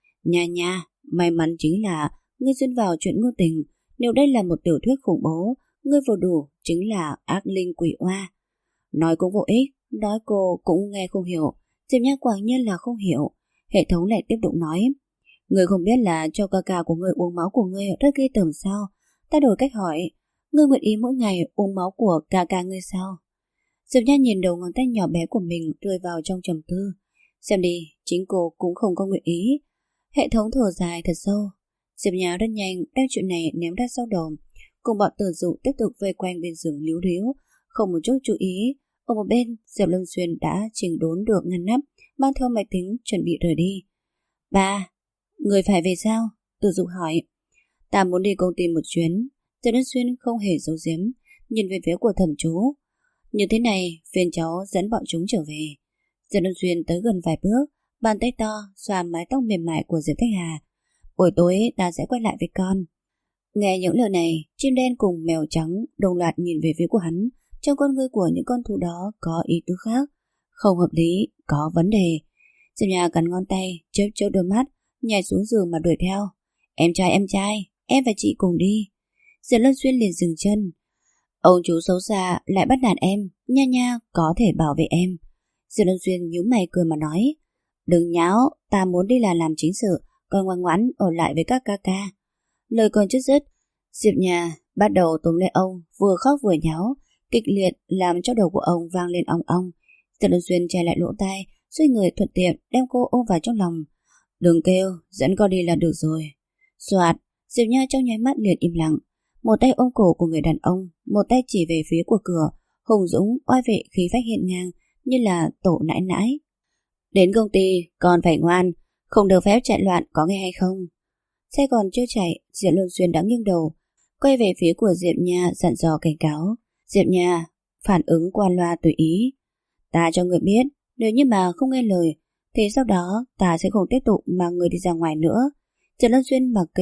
Nha, may mắn chính là ngươi xuyên vào chuyện ngôn tình. Nếu đây là một tiểu thuyết khủng bố, ngươi vừa đủ chính là ác linh quỷ oa. Nói cũng vô ích, nói cô cũng nghe không hiểu. Diệp Nha quả nhiên là không hiểu. Hệ thống lại tiếp tục nói. Ngươi không biết là cho ca của ngươi uống máu của ngươi rất ghê tởm sao? Ta đổi cách hỏi, ngươi nguyện ý mỗi ngày uống máu của ca ngươi sao? Diệp Nha nhìn đầu ngón tay nhỏ bé của mình rơi vào trong trầm tư. Xem đi, chính cô cũng không có nguyện ý. Hệ thống thở dài thật sâu. Diệp Nha rất nhanh đem chuyện này ném ra sau đầu, cùng bọn tử dụ tiếp tục vây quanh bên giường líu ríu, không một chút chú ý. Ở một bên, Diệp Lâm Xuyên đã chỉnh đốn được ngăn nắp, mang theo máy tính chuẩn bị rời đi. Ba, người phải về sao? Tử dụ hỏi. Ta muốn đi công ty một chuyến. Diệp Lâm Xuyên không hề giấu giếm, nhìn về phía của thẩm chú. Như thế này, phiền cháu dẫn bọn chúng trở về. Diệp Lâm Xuyên tới gần vài bước, bàn tay to xoa mái tóc mềm mại của Diệp Thanh Hà. Buổi tối ta sẽ quay lại với con. Nghe những lời này, chim đen cùng mèo trắng đồng loạt nhìn về phía của hắn. Trong con ngươi của những con thú đó có ý tứ khác, không hợp lý, có vấn đề. Diệp Nha cắn ngón tay, chớp đôi mắt, nhảy xuống giường mà đuổi theo. Em trai, em và chị cùng đi. Diệp Lâm Xuyên liền dừng chân. Ông chú xấu xa lại bắt nạt em, Nha có thể bảo vệ em. Diệp Lâm Xuyên nhíu mày cười mà nói. Đừng nháo, ta muốn đi là làm chính sự, còn ngoan ngoãn ở lại với các ca. Lời còn chưa dứt, Diệp Nha bắt đầu túm lấy ông, vừa khóc vừa nháo, kịch liệt làm cho đầu của ông vang lên ong ong. Diệp Lâm Xuyên che lại lỗ tai, xoay người thuận tiện đem cô ôm vào trong lòng. Đừng kêu, dẫn con đi là được rồi. Soạt, Diệp Nha trong nháy mắt liền im lặng, một tay ôm cổ của người đàn ông, một tay chỉ về phía của cửa, hùng dũng oai vệ khí phách hiện ngang như là tổ nãi nãi. Đến công ty còn phải ngoan, không được phép chạy loạn, có nghe hay không? Xe còn chưa chạy, Diệp Lâm Xuyên đã nghiêng đầu, quay về phía của Diệp Nha dặn dò cảnh cáo. Diệp Nha phản ứng qua loa tùy ý. Ta cho người biết, nếu như mà không nghe lời, thì sau đó ta sẽ không tiếp tục mang người đi ra ngoài nữa. Diệp Lâm Xuyên mặc kệ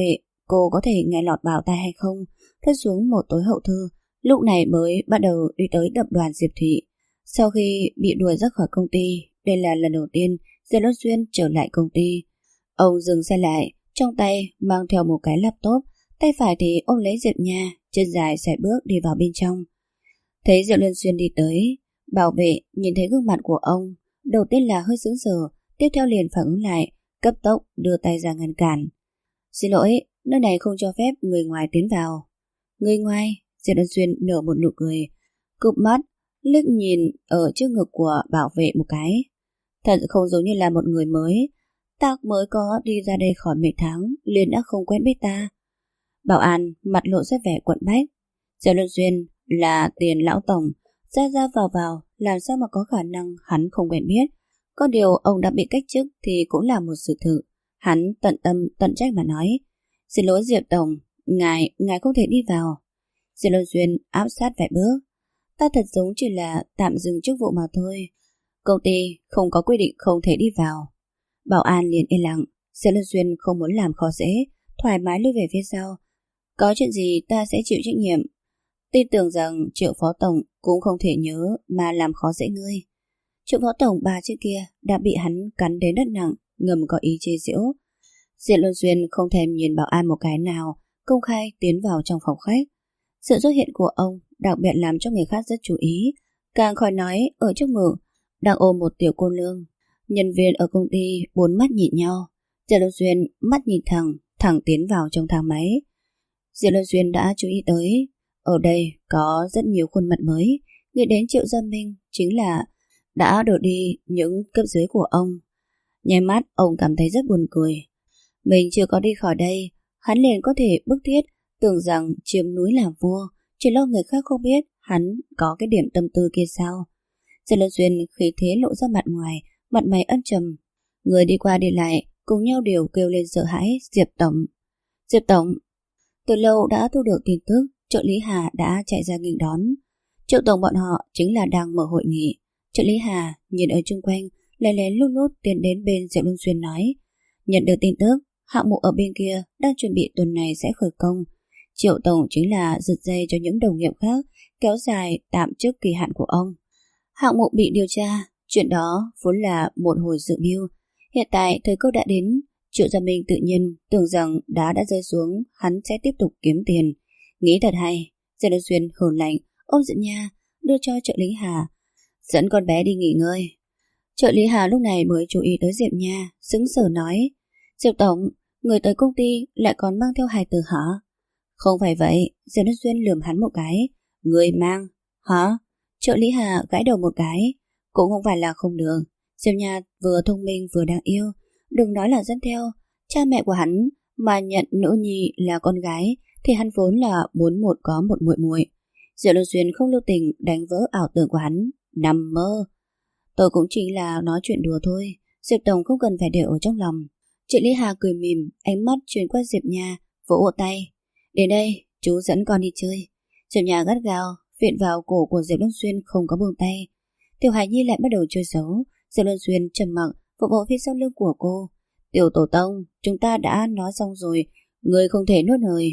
cô có thể nghe lọt vào tai hay không, cất xuống một tối hậu thư, lúc này mới bắt đầu đi tới tập đoàn Diệp Thị. Sau khi bị đuổi ra khỏi công ty, đây là lần đầu tiên Diệp Luân Xuyên trở lại công ty. Ông dừng xe lại, trong tay mang theo một cái laptop, tay phải thì ôm lấy Diệp Nha, chân dài sải bước đi vào bên trong. Thấy Diệp Luân Xuyên đi tới, bảo vệ nhìn thấy gương mặt của ông, đầu tiên là hơi sững sờ, tiếp theo liền phản ứng lại, cấp tốc đưa tay ra ngăn cản. Xin lỗi, nơi này không cho phép người ngoài tiến vào. Người ngoài? Diệp Luân Xuyên nở một nụ cười, cụp mắt liếc nhìn ở trước ngực của bảo vệ một cái. Thật không giống như là một người mới. Ta mới có đi ra đây khỏi mấy tháng, liền đã không quen biết ta. Bảo an mặt lộ ra vẻ quặn bách. Diệp Luân Xuyên là tiền lão tổng, ra ra vào, làm sao mà có khả năng hắn không quen biết. Có điều ông đã bị cách chức thì cũng là một sự thực. Hắn tận tâm tận trách mà nói, xin lỗi Diệp tổng, ngài không thể đi vào. Diệp Luân Xuyên áp sát vài bước. Ta thật giống chỉ là tạm dừng chức vụ mà thôi. Công ty không có quy định không thể đi vào. Bảo an liền yên lặng. Diệp Luân Xuyên không muốn làm khó dễ, thoải mái lui về phía sau. Có chuyện gì ta sẽ chịu trách nhiệm. Tin tưởng rằng Triệu phó tổng cũng không thể nhớ mà làm khó dễ ngươi. Triệu phó tổng bà trước kia đã bị hắn cắn đến đất nặng, ngầm có ý chế giễu. Diệp Luân Xuyên không thèm nhìn bảo an một cái nào, công khai tiến vào trong phòng khách. Sự xuất hiện của ông đặc biệt làm cho người khác rất chú ý, càng khỏi nói ở trước ngực đang ôm một tiểu cô nương. Nhân viên ở công ty bốn mắt nhìn nhau. Diệp Luân Xuyên mắt nhìn thẳng tiến vào trong thang máy. Diệp Luân Xuyên đã chú ý tới ở đây có rất nhiều khuôn mặt mới. Nghĩ đến Triệu Gia Minh chính là đã đổ đi những cấp dưới của ông. Nháy mắt ông cảm thấy rất buồn cười. Mình chưa có đi khỏi đây, hắn liền có thể bức thiết tưởng rằng chiếm núi làm vua, chỉ lo người khác không biết hắn có cái điểm tâm tư kia sao. Diệp Luân Xuyên khí thế lộ ra mặt ngoài, mặt mày âm trầm. Người đi qua đi lại cùng nhau đều kêu lên sợ hãi. Diệp tổng, Diệp tổng. Từ lâu đã thu được tin tức, trợ lý Hà đã chạy ra nghênh đón. Triệu tổng bọn họ chính là đang mở hội nghị. Trợ lý Hà nhìn ở chung quanh, lén lén lút lút tiến đến bên Diệp Luân Xuyên nói, nhận được tin tức hạng mục ở bên kia đang chuẩn bị tuần này sẽ khởi công. Triệu tổng chính là giật dây cho những đồng nghiệp khác, kéo dài tạm trước kỳ hạn của ông. Hạng mục bị điều tra, chuyện đó vốn là một hồi dự mưu. Hiện tại thời cơ đã đến, Triệu Gia Minh tự nhiên tưởng rằng đá đã rơi xuống, hắn sẽ tiếp tục kiếm tiền. Nghĩ thật hay. Diệp Luân Xuyên hờn lạnh ôm Diệp Nha đưa cho trợ lý Hà, dẫn con bé đi nghỉ ngơi. Trợ lý Hà lúc này mới chú ý tới Diệp Nha, sững sờ nói, Diệp tổng, người tới công ty lại còn mang theo hài tử hả? Không phải vậy. Diệp Luân Xuyên lườm hắn một cái. Người mang hả? Trợ lý Hà gãi đầu một cái. Cũng không phải là không được. Diệp Nha vừa thông minh vừa đáng yêu, đừng nói là dẫn theo. Cha mẹ của hắn mà nhận nữ nhi là con gái thì hắn vốn là muốn có một muội muội. Diệp Luân Xuyên không lưu tình đánh vỡ ảo tưởng của hắn. Nằm mơ. Tôi cũng chỉ là nói chuyện đùa thôi, Diệp tổng không cần phải để ở trong lòng. Trợ lý Hà cười mỉm, ánh mắt chuyển qua Diệp Nha, vỗ vỗ tay. Đến đây, chú dẫn con đi chơi. Diệp Nha gắt gao viện vào cổ của Diệp Luân Xuyên không có buông tay. Tiểu Hải Nhi lại bắt đầu chơi xấu. Diệp Luân Xuyên trầm mặc vỗ vỗ phía sau lưng của cô. Tiểu tổ tông, chúng ta đã nói xong rồi, người không thể nuốt lời.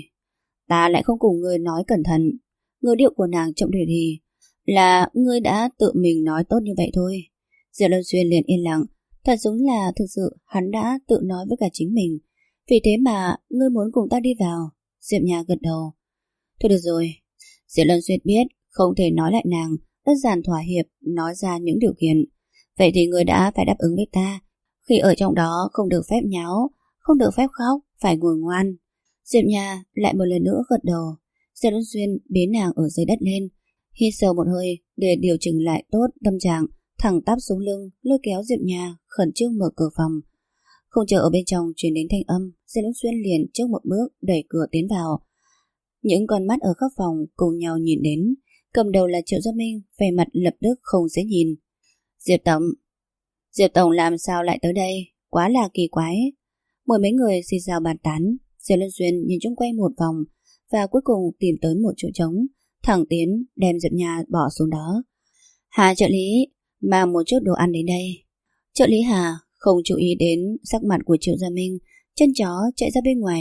Ta lại không cùng người nói cẩn thận. Ngữ điệu của nàng chậm thì là ngươi đã tự mình nói tốt như vậy thôi. Diệp Luân Xuyên liền yên lặng. Thật giống là thực sự hắn đã tự nói với cả chính mình. Vì thế mà ngươi muốn cùng ta đi vào. Diệp Nha gật đầu. Thôi được rồi. Diệp Luân Xuyên biết không thể nói lại nàng, đơn giản thỏa hiệp nói ra những điều kiện. Vậy thì ngươi đã phải đáp ứng với ta. Khi ở trong đó không được phép nháo, không được phép khóc, phải ngồi ngoan. Diệp Nha lại một lần nữa gật đầu. Diệp Luân Xuyên bế nàng ở dưới đất lên, hít sâu một hơi để điều chỉnh lại tốt tâm trạng, thẳng tắp xuống lưng, lôi kéo Diệp Nha khẩn trương mở cửa phòng. Không chờ ở bên trong truyền đến thanh âm, Diệp Luân Xuyên liền trước một bước đẩy cửa tiến vào. Những con mắt ở khắp phòng cùng nhau nhìn đến, cầm đầu là Triệu Gia Minh, vẻ mặt lập tức không dễ nhìn. Diệp tổng làm sao lại tới đây? Quá là kỳ quái. Mười mấy người xì xào bàn tán. Diệp Luân Xuyên nhìn chung quanh một vòng và cuối cùng tìm tới một chỗ trống, thẳng tiến đem Diệp Nha bỏ xuống đó. Hà trợ lý, mang một chút đồ ăn đến đây. Trợ lý Hà không chú ý đến sắc mặt của Triệu Gia Minh, chân chó chạy ra bên ngoài,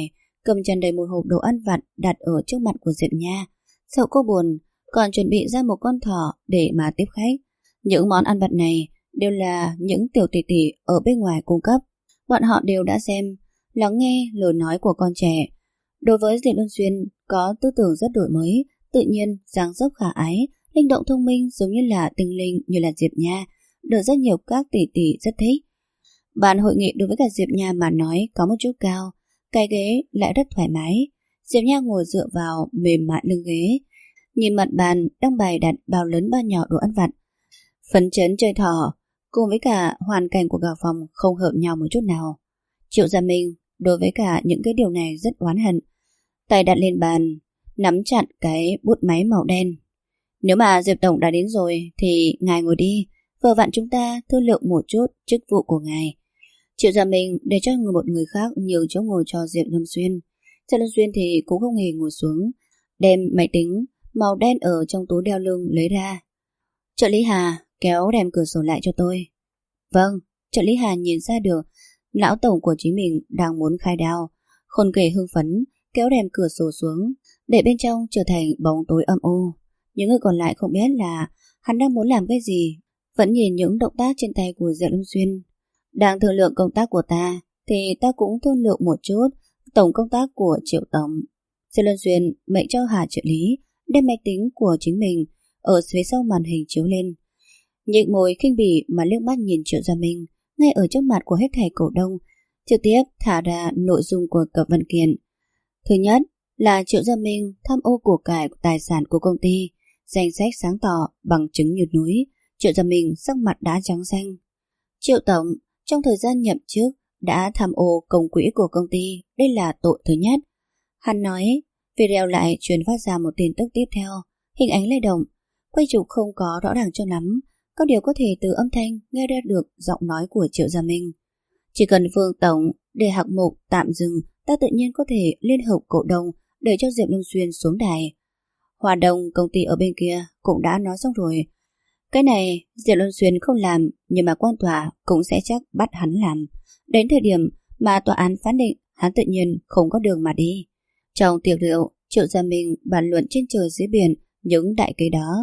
cầm tràn đầy một hộp đồ ăn vặt đặt ở trước mặt của Diệp Nha. Sợ cô buồn, còn chuẩn bị ra một con thỏ để mà tiếp khách. Những món ăn vặt này đều là những tiểu tỷ tỷ ở bên ngoài cung cấp. Bọn họ đều đã xem, lắng nghe lời nói của con trẻ. Đối với Diệp Luân Xuyên có tư tưởng rất đổi mới, tự nhiên, dáng dấp khả ái, linh động thông minh giống như là tinh linh như là Diệp Nha, được rất nhiều các tỷ tỷ rất thích. Bàn hội nghị đối với cả Diệp Nha mà nói có một chút cao, cái ghế lại rất thoải mái. Diệp Nha ngồi dựa vào mềm mại lưng ghế, nhìn mặt bàn đang bày đặt bao lớn bao nhỏ đồ ăn vặt. Phấn chấn chơi thỏ, cùng với cả hoàn cảnh của cả phòng không hợp nhau một chút nào. Triệu Gia Minh đối với cả những cái điều này rất oán hận. Tay đặt lên bàn, nắm chặt cái bút máy màu đen. Nếu mà Diệp Tổng đã đến rồi thì ngài ngồi đi, vừa vặn chúng ta thương lượng một chút chức vụ của ngài. Triệu Gia Minh để cho một người khác nhường chỗ ngồi cho Diệp Lâm Xuyên. Diệp Lâm Xuyên thì cũng không hề ngồi xuống, đem máy tính màu đen ở trong túi đeo lưng lấy ra. Trợ lý Hà, kéo rèm cửa sổ lại cho tôi. Vâng. Trợ lý Hà nhìn ra được lão tổng của chính mình đang muốn khai đao, khôn kể hưng phấn kéo rèm cửa sổ xuống, để bên trong trở thành bóng tối âm u. Những người còn lại không biết là hắn đang muốn làm cái gì, vẫn nhìn những động tác trên tay của Diệp Lâm Xuyên. Đang thương lượng công tác của ta thì ta cũng thương lượng một chút tổng công tác của Triệu Tổng. Diệp Lâm Xuyên mệnh cho Hà trợ lý đem máy tính của chính mình ở phía sau màn hình chiếu lên, nhếch môi khinh bỉ mà liếc mắt nhìn Triệu Gia Minh ngay ở trước mặt của hết thảy cổ đông, trực tiếp thả ra nội dung của cặp văn kiện. Thứ nhất là Triệu Gia Minh tham ô của cải tài sản của công ty, danh sách sáng tỏ bằng chứng như núi. Triệu Gia Minh sắc mặt đã trắng xanh. Triệu Tổng trong thời gian nhậm chức đã tham ô công quỹ của công ty, đây là tội thứ nhất. Hắn nói. Video lại truyền phát ra một tin tức tiếp theo, hình ảnh lay động, quay chụp không có rõ ràng cho lắm, có điều có thể từ âm thanh nghe ra được giọng nói của Triệu Gia Minh. Chỉ cần Phương Tổng để hạng mục tạm dừng, ta tự nhiên có thể liên hợp cổ đông để cho Diệp Lâm Xuyên xuống đài. Hòa Đông công ty ở bên kia cũng đã nói xong rồi. Cái này Diệp Lâm Xuyên không làm, nhưng mà quan tòa cũng sẽ chắc bắt hắn làm. Đến thời điểm mà tòa án phán định, hắn tự nhiên không có đường mà đi. Trong tiệc rượu, Triệu Gia Minh bàn luận trên trời dưới biển những đại kế đó.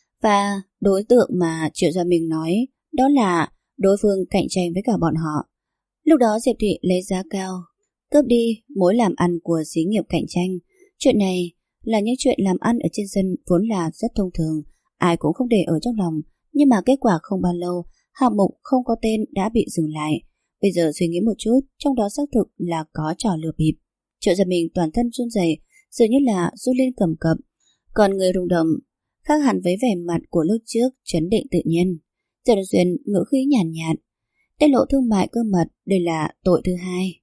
Và đối tượng mà Triệu Gia Minh nói đó là đối phương cạnh tranh với cả bọn họ. Lúc đó Diệp Thị lấy giá cao, cướp đi mối làm ăn của xí nghiệp cạnh tranh. Chuyện này là những chuyện làm ăn ở trên sân vốn là rất thông thường, ai cũng không để ở trong lòng. Nhưng mà kết quả không bao lâu, hạng mục không có tên đã bị dừng lại. Bây giờ suy nghĩ một chút, trong đó xác thực là có trò lừa bịp. Triệu Gia Minh toàn thân run rẩy, dường như là run lên cầm cập, còn người rung động, khác hẳn với vẻ mặt của lúc trước trấn định tự nhiên. Diệp Lâm Xuyên ngữ khí nhàn nhạt, tiết lộ thương mại cơ mật, đây là tội thứ hai.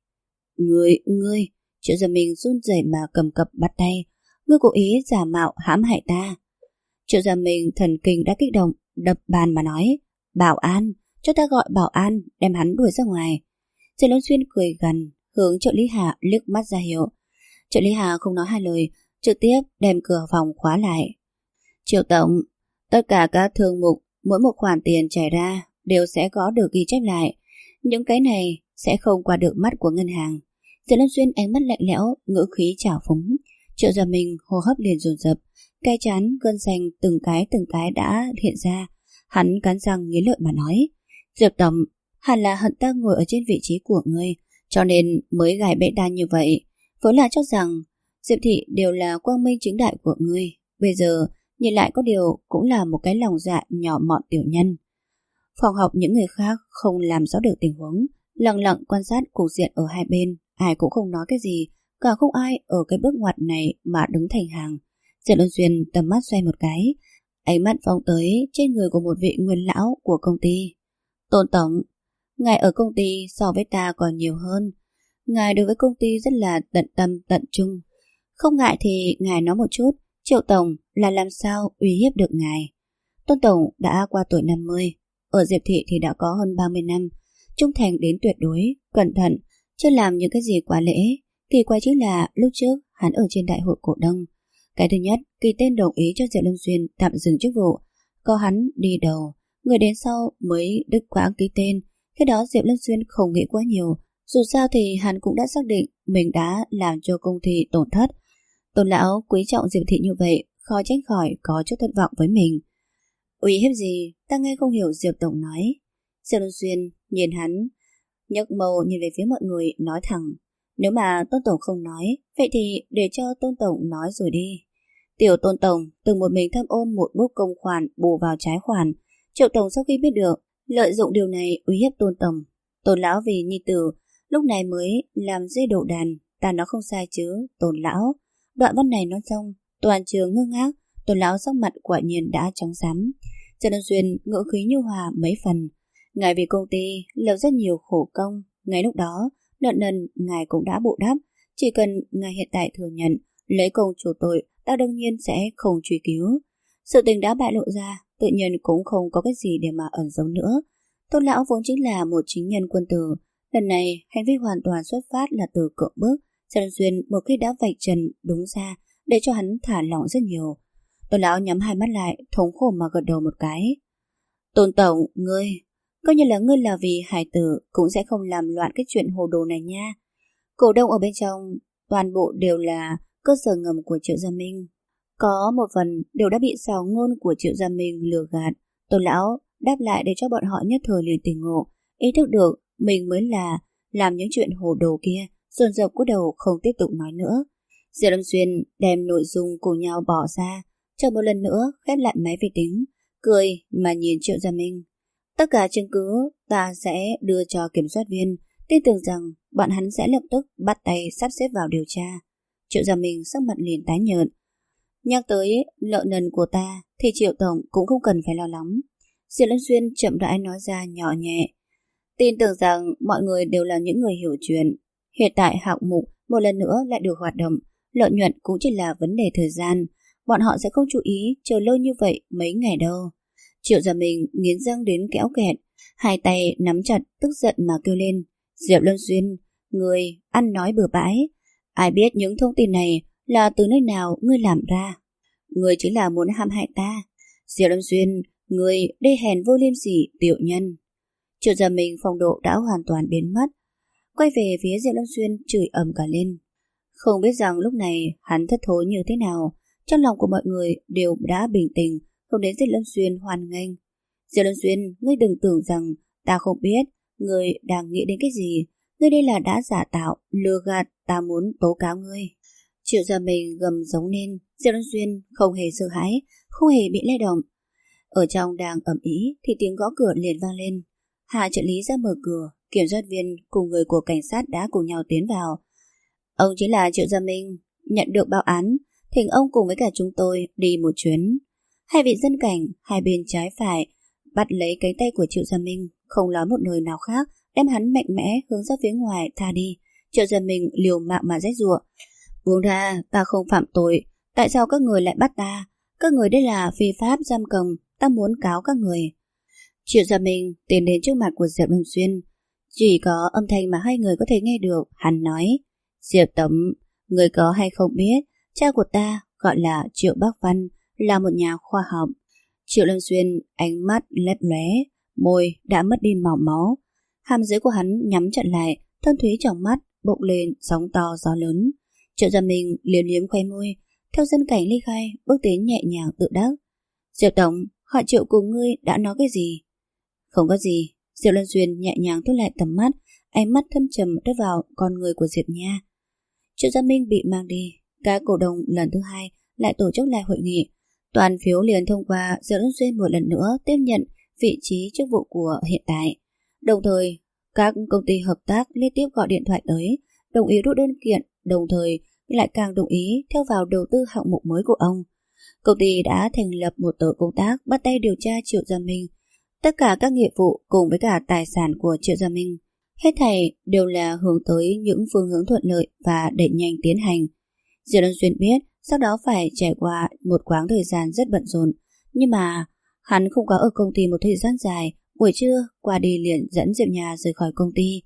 Ngươi, Triệu Gia Minh run rẩy mà cầm cập bắt tay, ngươi cố ý giả mạo hãm hại ta. Triệu Gia Minh thần kinh đã kích động, đập bàn mà nói, bảo an, cho ta gọi bảo an, đem hắn đuổi ra ngoài. Diệp Lâm Xuyên cười gằn, hướng trợ lý Hà liếc mắt ra hiệu. Trợ lý Hà không nói hai lời, trực tiếp đem cửa phòng khóa lại. Triệu Tổng, tất cả các thương mục, mỗi một khoản tiền chảy ra đều sẽ có được ghi chép lại. Những cái này sẽ không qua được mắt của ngân hàng. Diệp Lâm Xuyên ánh mắt lạnh lẽo, ngữ khí trào phúng. Triệu Gia Minh hô hấp liền dồn dập, cái chán gân xanh từng cái đã hiện ra. Hắn cắn răng nghiến lợi mà nói, Diệp Tổng, hẳn là hận ta ngồi ở trên vị trí của ngươi, cho nên mới gài bẫy ta như vậy. Vốn là cho rằng Diệp Thị đều là quang minh chính đại của ngươi, bây giờ nhìn lại có điều cũng là một cái lòng dạ nhỏ mọn tiểu nhân. Phòng họp những người khác không làm rõ được tình huống, lặng lặng quan sát cục diện ở hai bên, ai cũng không nói cái gì, cả không ai ở cái bước ngoặt này mà đứng thành hàng. Diệp Luân Xuyên tầm mắt xoay một cái, ánh mắt phóng tới trên người của một vị nguyên lão của công ty. Tôn Tổng, ngài ở công ty so với ta còn nhiều hơn. Ngài đối với công ty rất là tận tâm tận trung. Không ngại thì ngài nói một chút, Triệu Tổng là làm sao uy hiếp được ngài. Tôn Tổng đã qua tuổi 50, ở Diệp Thị thì đã có hơn 30 năm, trung thành đến tuyệt đối, cẩn thận, chưa làm những cái gì quá lễ. Kỳ quái chính là lúc trước hắn ở trên đại hội cổ đông. Cái thứ nhất, ký tên đồng ý cho Diệp Lâm Xuyên tạm dừng chức vụ, có hắn đi đầu, người đến sau mới đứt quãng ký tên. Khi đó Diệp Lâm Xuyên không nghĩ quá nhiều, Dù sao thì hắn cũng đã xác định mình đã làm cho công ty tổn thất. Tôn lão quý trọng Diệp Thị như vậy, khó tránh khỏi có chút thất vọng với mình. Uy hiếp gì, ta nghe không hiểu. Diệp Tổng nói. Diệp Luân Xuyên nhìn hắn, nhấc mâu nhìn về phía mọi người, nói thẳng: nếu mà Tôn Tổng không nói, vậy thì để cho Tôn Tổng nói rồi đi. Tiểu Tôn Tổng từng một mình tham ôm một bút công khoản bù vào trái khoản. Triệu Tổng sau khi biết được, lợi dụng điều này uy hiếp Tôn Tổng. Tôn lão vì nhi tử lúc này mới làm dê đậu đàn, ta nói không sai chứ, Tôn lão. Đoạn văn này nói xong, toàn trường ngơ ngác. Tôn lão sắc mặt quả nhiên đã trắng xám. Trần Ân Xuyên ngữ khí nhu hòa mấy phần. Ngài vì công ty lập rất nhiều khổ công, ngay lúc đó nợ nần ngài cũng đã bù đắp. Chỉ cần ngài hiện tại thừa nhận lấy công chủ tội, ta đương nhiên sẽ không truy cứu. Sự tình đã bại lộ ra, tự nhiên cũng không có cái gì để mà ẩn giấu nữa. Tôn lão vốn chính là một chính nhân quân tử, lần này hành vi hoàn toàn xuất phát là từ cưỡng bức. Trần Xuyên một khi đã vạch trần đúng ra, để cho hắn thả lỏng rất nhiều. Tôn lão nhắm hai mắt lại, thống khổ mà gật đầu một cái. Tôn Tổng, ngươi coi như là ngươi là vì hải tử cũng sẽ không làm loạn cái chuyện hồ đồ này nha. Cổ đông ở bên trong toàn bộ đều là cơ sở ngầm của Triệu Gia Minh. Có một phần đều đã bị xào ngôn của Triệu Gia Minh lừa gạt. Tôn lão đáp lại để cho bọn họ nhất thời liền tỉnh ngộ, ý thức được mình mới là làm những chuyện hồ đồ kia, dồn dập cúi đầu không tiếp tục nói nữa. Diệp Lâm Xuyên đem nội dung cùng nhau bỏ ra, chờ một lần nữa khép lại máy vi tính, cười mà nhìn Triệu Gia Minh. Tất cả chứng cứ ta sẽ đưa cho kiểm soát viên, tin tưởng rằng bọn hắn sẽ lập tức bắt tay sắp xếp vào điều tra. Triệu Gia Minh sắc mặt liền tái nhợt. Nhắc tới nợ nần của ta thì Triệu Tổng cũng không cần phải lo lắng. Diệp Lâm Xuyên chậm rãi nói ra nhỏ nhẹ. Tin tưởng rằng mọi người đều là những người hiểu chuyện. Hiện tại hạng mục một lần nữa lại được hoạt động, lợi nhuận cũng chỉ là vấn đề thời gian. Bọn họ sẽ không chú ý chờ lâu như vậy mấy ngày đâu. Triệu Gia Minh nghiến răng đến kéo kẹt, hai tay nắm chặt tức giận mà kêu lên. Diệp Lâm Xuyên, ngươi ăn nói bừa bãi. Ai biết những thông tin này là từ nơi nào ngươi làm ra? Ngươi chính là muốn hãm hại ta. Diệp Lâm Xuyên, ngươi đê hèn vô liêm sỉ tiểu nhân. Triệu Gia Minh phong độ đã hoàn toàn biến mất, quay về phía Diệp Lâm Xuyên chửi ầm cả lên. Không biết rằng lúc này hắn thất thố như thế nào. Trong lòng của mọi người đều đã bình tĩnh, không đến Diệp Lâm Xuyên hoan nghênh. Diệp Lâm Xuyên, ngươi đừng tưởng rằng ta không biết ngươi đang nghĩ đến cái gì. Ngươi đây là đã giả tạo, lừa gạt, ta muốn tố cáo ngươi. Triệu Gia Minh gầm giống lên. Diệp Lâm Xuyên không hề sợ hãi, không hề bị lay động. Ở trong đang ầm ĩ thì tiếng gõ cửa liền vang lên. Hạ trợ lý ra mở cửa, kiểm soát viên cùng người của cảnh sát đã cùng nhau tiến vào. Ông chính là Triệu Gia Minh, nhận được báo án, thỉnh ông cùng với cả chúng tôi đi một chuyến. Hai vị dân cảnh hai bên trái phải bắt lấy cánh tay của Triệu Gia Minh, không nói một lời nào khác, đem hắn mạnh mẽ hướng ra phía ngoài tha đi. Triệu Gia Minh liều mạng mà giãy giụa. Buông ra, ta không phạm tội, tại sao các người lại bắt ta? Các người đây là phi pháp giam cầm, ta muốn cáo các người. Triệu Gia Minh tiến đến trước mặt của Diệp Lâm Xuyên, chỉ có âm thanh mà hai người có thể nghe được. Hắn nói: Diệp Tổng, người có hay không biết, cha của ta gọi là Triệu Bắc Văn, là một nhà khoa học. Triệu Lâm Xuyên ánh mắt lấp lóe, môi đã mất đi màu máu, hàm dưới của hắn nhắm chặt lại, thâm thúy trong mắt bốc lên sóng to gió lớn. Triệu Gia Minh liếm liếm khoe môi, theo dân cảnh ly khai, bước tiến nhẹ nhàng tự đắc. Diệp Tổng, họ Triệu cùng ngươi đã nói cái gì? Không có gì. Diệp Lâm Xuyên nhẹ nhàng thu lại tầm mắt, ánh mắt thâm trầm rơi vào con người của Diệp Nha. Triệu Gia Minh bị mang đi, các cổ đông lần thứ hai lại tổ chức lại hội nghị. Toàn phiếu liền thông qua Diệp Lâm Xuyên một lần nữa tiếp nhận vị trí chức vụ của hiện tại. Đồng thời, các công ty hợp tác liên tiếp gọi điện thoại tới, đồng ý rút đơn kiện, đồng thời lại càng đồng ý theo vào đầu tư hạng mục mới của ông. Công ty đã thành lập một tổ công tác bắt tay điều tra Triệu Gia Minh. Tất cả các nghiệp vụ cùng với cả tài sản của Triệu Gia Minh, hết thảy đều là hướng tới những phương hướng thuận lợi và đẩy nhanh tiến hành. Diệp Lâm Xuyên biết sau đó phải trải qua một quãng thời gian rất bận rộn, nhưng mà hắn không có ở công ty một thời gian dài. Buổi trưa qua đi liền dẫn Diệp Nha rời khỏi công ty.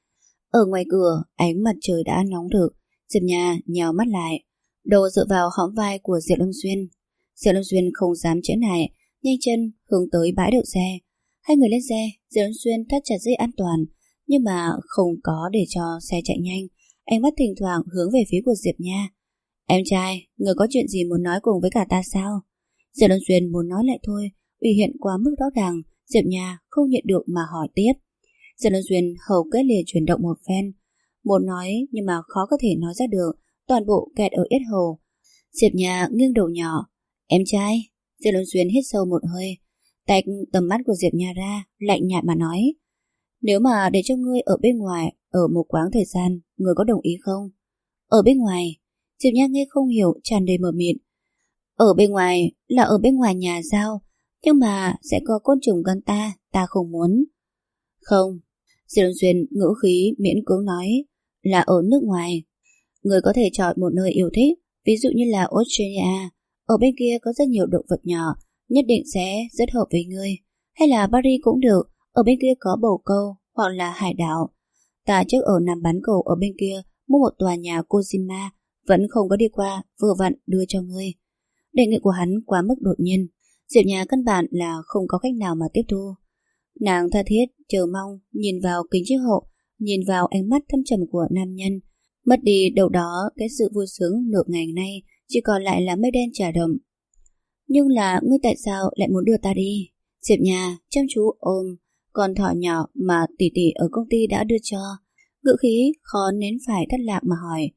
Ở ngoài cửa, ánh mặt trời đã nóng rực. Diệp Nha nhào mắt lại, đầu dựa vào hõm vai của Diệp Lâm Xuyên. Diệp Lâm Xuyên không dám trễ nải, nhanh chân hướng tới bãi đậu xe. Hai người lên xe, Diệp Lâm Xuyên thắt chặt dây an toàn, nhưng mà không có để cho xe chạy nhanh. Ánh mắt thỉnh thoảng hướng về phía của Diệp Nha. Em trai, người có chuyện gì muốn nói cùng với cả ta sao? Diệp Luân Xuyên muốn nói lại thôi, ủy hiện quá mức rõ ràng, Diệp Nha không nhịn được mà hỏi tiếp. Diệp Luân Xuyên hầu kết lìa chuyển động một phen, muốn nói nhưng mà khó có thể nói ra được, toàn bộ kẹt ở yết hầu. Diệp Nha nghiêng đầu nhỏ. Em trai. Diệp Luân Xuyên hít sâu một hơi, tách tầm mắt của Diệp Nha ra, lạnh nhạt mà nói. Nếu mà để cho ngươi ở bên ngoài ở một quãng thời gian, ngươi có đồng ý không? Ở bên ngoài? Diệp Nha nghe không hiểu, tràn đầy mờ mịt. Ở bên ngoài là ở bên ngoài nhà sao? Nhưng mà sẽ có côn trùng gần ta không muốn. Không. Diệp Luân Xuyên ngữ khí miễn cưỡng nói, là ở nước ngoài. Ngươi có thể chọn một nơi yêu thích, ví dụ như là Australia. Ở bên kia có rất nhiều động vật nhỏ, nhất định sẽ rất hợp với ngươi. Hay là Paris cũng được, ở bên kia có bồ câu hoặc là hải đảo. Ta trước ở Nam bán cầu ở bên kia mua một tòa nhà Kojima, vẫn không có đi qua, vừa vặn đưa cho ngươi. Đề nghị của hắn quá mức đột nhiên, Diệp Nha căn bản là không có cách nào mà tiếp thu. Nàng tha thiết chờ mong nhìn vào kính chiếu hậu, nhìn vào ánh mắt thâm trầm của nam nhân. Mất đi đâu đó cái sự vui sướng nửa ngày nay, chỉ còn lại là mây đen trà đậm. Nhưng là ngươi tại sao lại muốn đưa ta đi? Diệp Nha chăm chú ôm con thỏ nhỏ mà tỷ tỷ ở công ty đã đưa cho, ngữ khí khó nén phải thất lạc mà hỏi.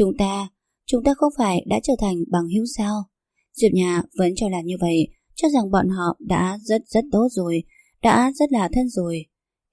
Chúng ta không phải đã trở thành bằng hữu sao? Diệp Nha vẫn cho là như vậy, cho rằng bọn họ đã rất tốt rồi, đã rất là thân rồi.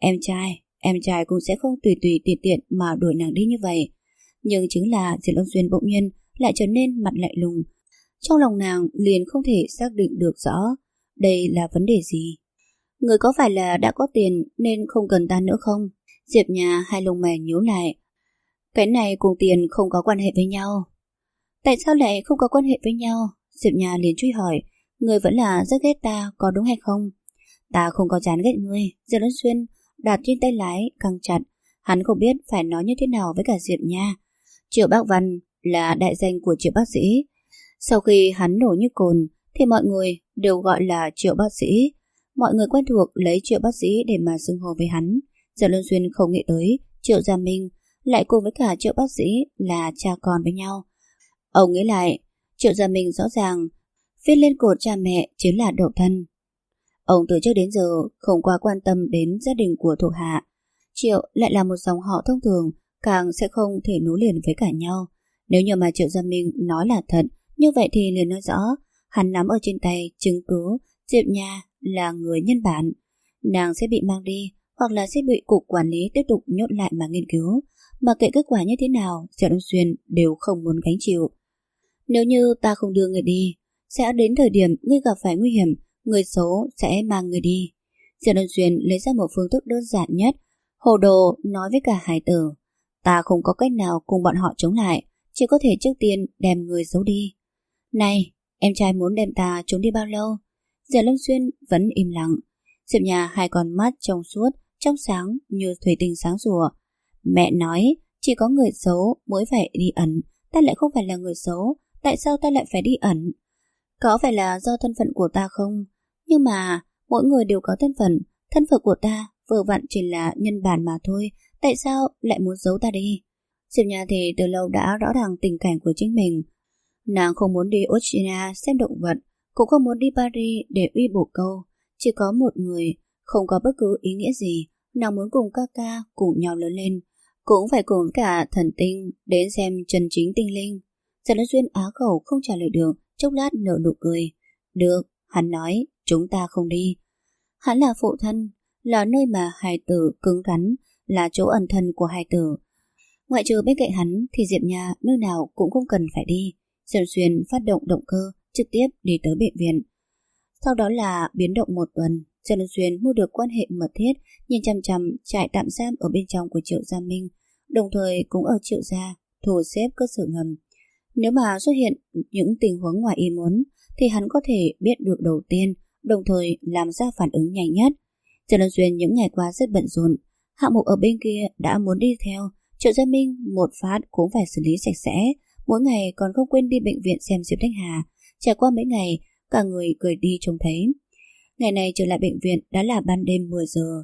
Em trai cũng sẽ không tùy tiện mà đuổi nàng đi như vậy. Nhưng chính là Diệp Long Xuyên bỗng nhiên lại trở nên mặt lạnh lùng. Trong lòng nàng liền không thể xác định được rõ đây là vấn đề gì. Người có phải là đã có tiền nên không cần ta nữa không? Diệp Nha hai lông mày nhíu lại. Cái này cùng tiền không có quan hệ với nhau. Tại sao lại không có quan hệ với nhau? Diệp Nha liền truy hỏi. Người vẫn là rất ghét ta, có đúng hay không? Ta không có chán ghét ngươi. Diệp Long Xuyên đặt trên tay lái căng chặt. Hắn không biết phải nói như thế nào với cả Diệp Nha. Triệu Bác Văn là đại danh của Triệu bác sĩ. Sau khi hắn nổi như cồn thì mọi người đều gọi là Triệu bác sĩ. Mọi người quen thuộc lấy Triệu bác sĩ để mà xưng hô với hắn. Diệp Luân Xuyên không nghĩ tới Triệu Gia Minh lại cùng với cả Triệu bác sĩ là cha con với nhau. Ông nghĩ lại, Triệu Gia Minh rõ ràng viết lên cột cha mẹ chính là độc thân. Ông từ trước đến giờ không quá quan tâm đến gia đình của thuộc hạ. Triệu lại là một dòng họ thông thường, càng sẽ không thể nối liền với cả nhau. Nếu như mà Triệu Gia Minh nói là thật, như vậy thì liền nói rõ hắn nắm ở trên tay chứng cứ Diệp Nha là người nhân bản. Nàng sẽ bị mang đi, hoặc là sẽ bị cục quản lý tiếp tục nhốt lại mà nghiên cứu. Mà kệ kết quả như thế nào, Diệp Đông Xuyên đều không muốn gánh chịu. Nếu như ta không đưa người đi, sẽ đến thời điểm ngươi gặp phải nguy hiểm, người xấu sẽ mang người đi. Diệp Đông Xuyên lấy ra một phương thức đơn giản nhất, hồ đồ nói với cả hải tử. Ta không có cách nào cùng bọn họ chống lại, chỉ có thể trước tiên đem người giấu đi. Này, em trai muốn đem ta trốn đi bao lâu? Diệp Lâm Xuyên vẫn im lặng. Diệp Nha hai con mắt trong suốt, trong sáng như thủy tinh sáng sủa. Mẹ nói, chỉ có người xấu mới phải đi ẩn, ta lại không phải là người xấu, tại sao ta lại phải đi ẩn? Có phải là do thân phận của ta không? Nhưng mà, mỗi người đều có thân phận của ta vừa vặn chỉ là nhân bản mà thôi, tại sao lại muốn giấu ta đi? Diệp Nha thì từ lâu đã rõ ràng tình cảnh của chính mình. Nàng không muốn đi Australia xem động vật, cũng không muốn đi Paris để uy bổ câu. Chỉ có một người, không có bất cứ ý nghĩa gì. Nàng muốn cùng ca ca cùng nhau lớn lên, cũng phải cùng cả thần tinh đến xem chân chính tinh linh. Trần Lân Xuyên á khẩu không trả lời được, chốc lát nở nụ cười. Được, hắn nói, chúng ta không đi. Hắn là phụ thân, là nơi mà hài tử cứng rắn, là chỗ ẩn thân của hài tử. Ngoại trừ bên cạnh hắn thì Diệp Nha nơi nào cũng không cần phải đi. Diệp Xuyên phát động động cơ, trực tiếp đi tới bệnh viện. Sau đó là biến động một tuần, Trần Xuyên mua được quan hệ mật thiết, nhìn chăm chăm trại tạm giam ở bên trong của Triệu Gia Minh, đồng thời cũng ở Triệu Gia thu xếp cơ sở ngầm. Nếu mà xuất hiện những tình huống ngoài ý muốn, thì hắn có thể biết được đầu tiên, đồng thời làm ra phản ứng nhanh nhất. Trần Xuyên những ngày qua rất bận rộn, hạng mục ở bên kia đã muốn đi theo, Triệu Gia Minh một phát cũng phải xử lý sạch sẽ, mỗi ngày còn không quên đi bệnh viện xem Diệp Thanh Hà. Trải qua mấy ngày, cả người cười đi trông thấy. Ngày này trở lại bệnh viện đã là ban đêm 10 giờ.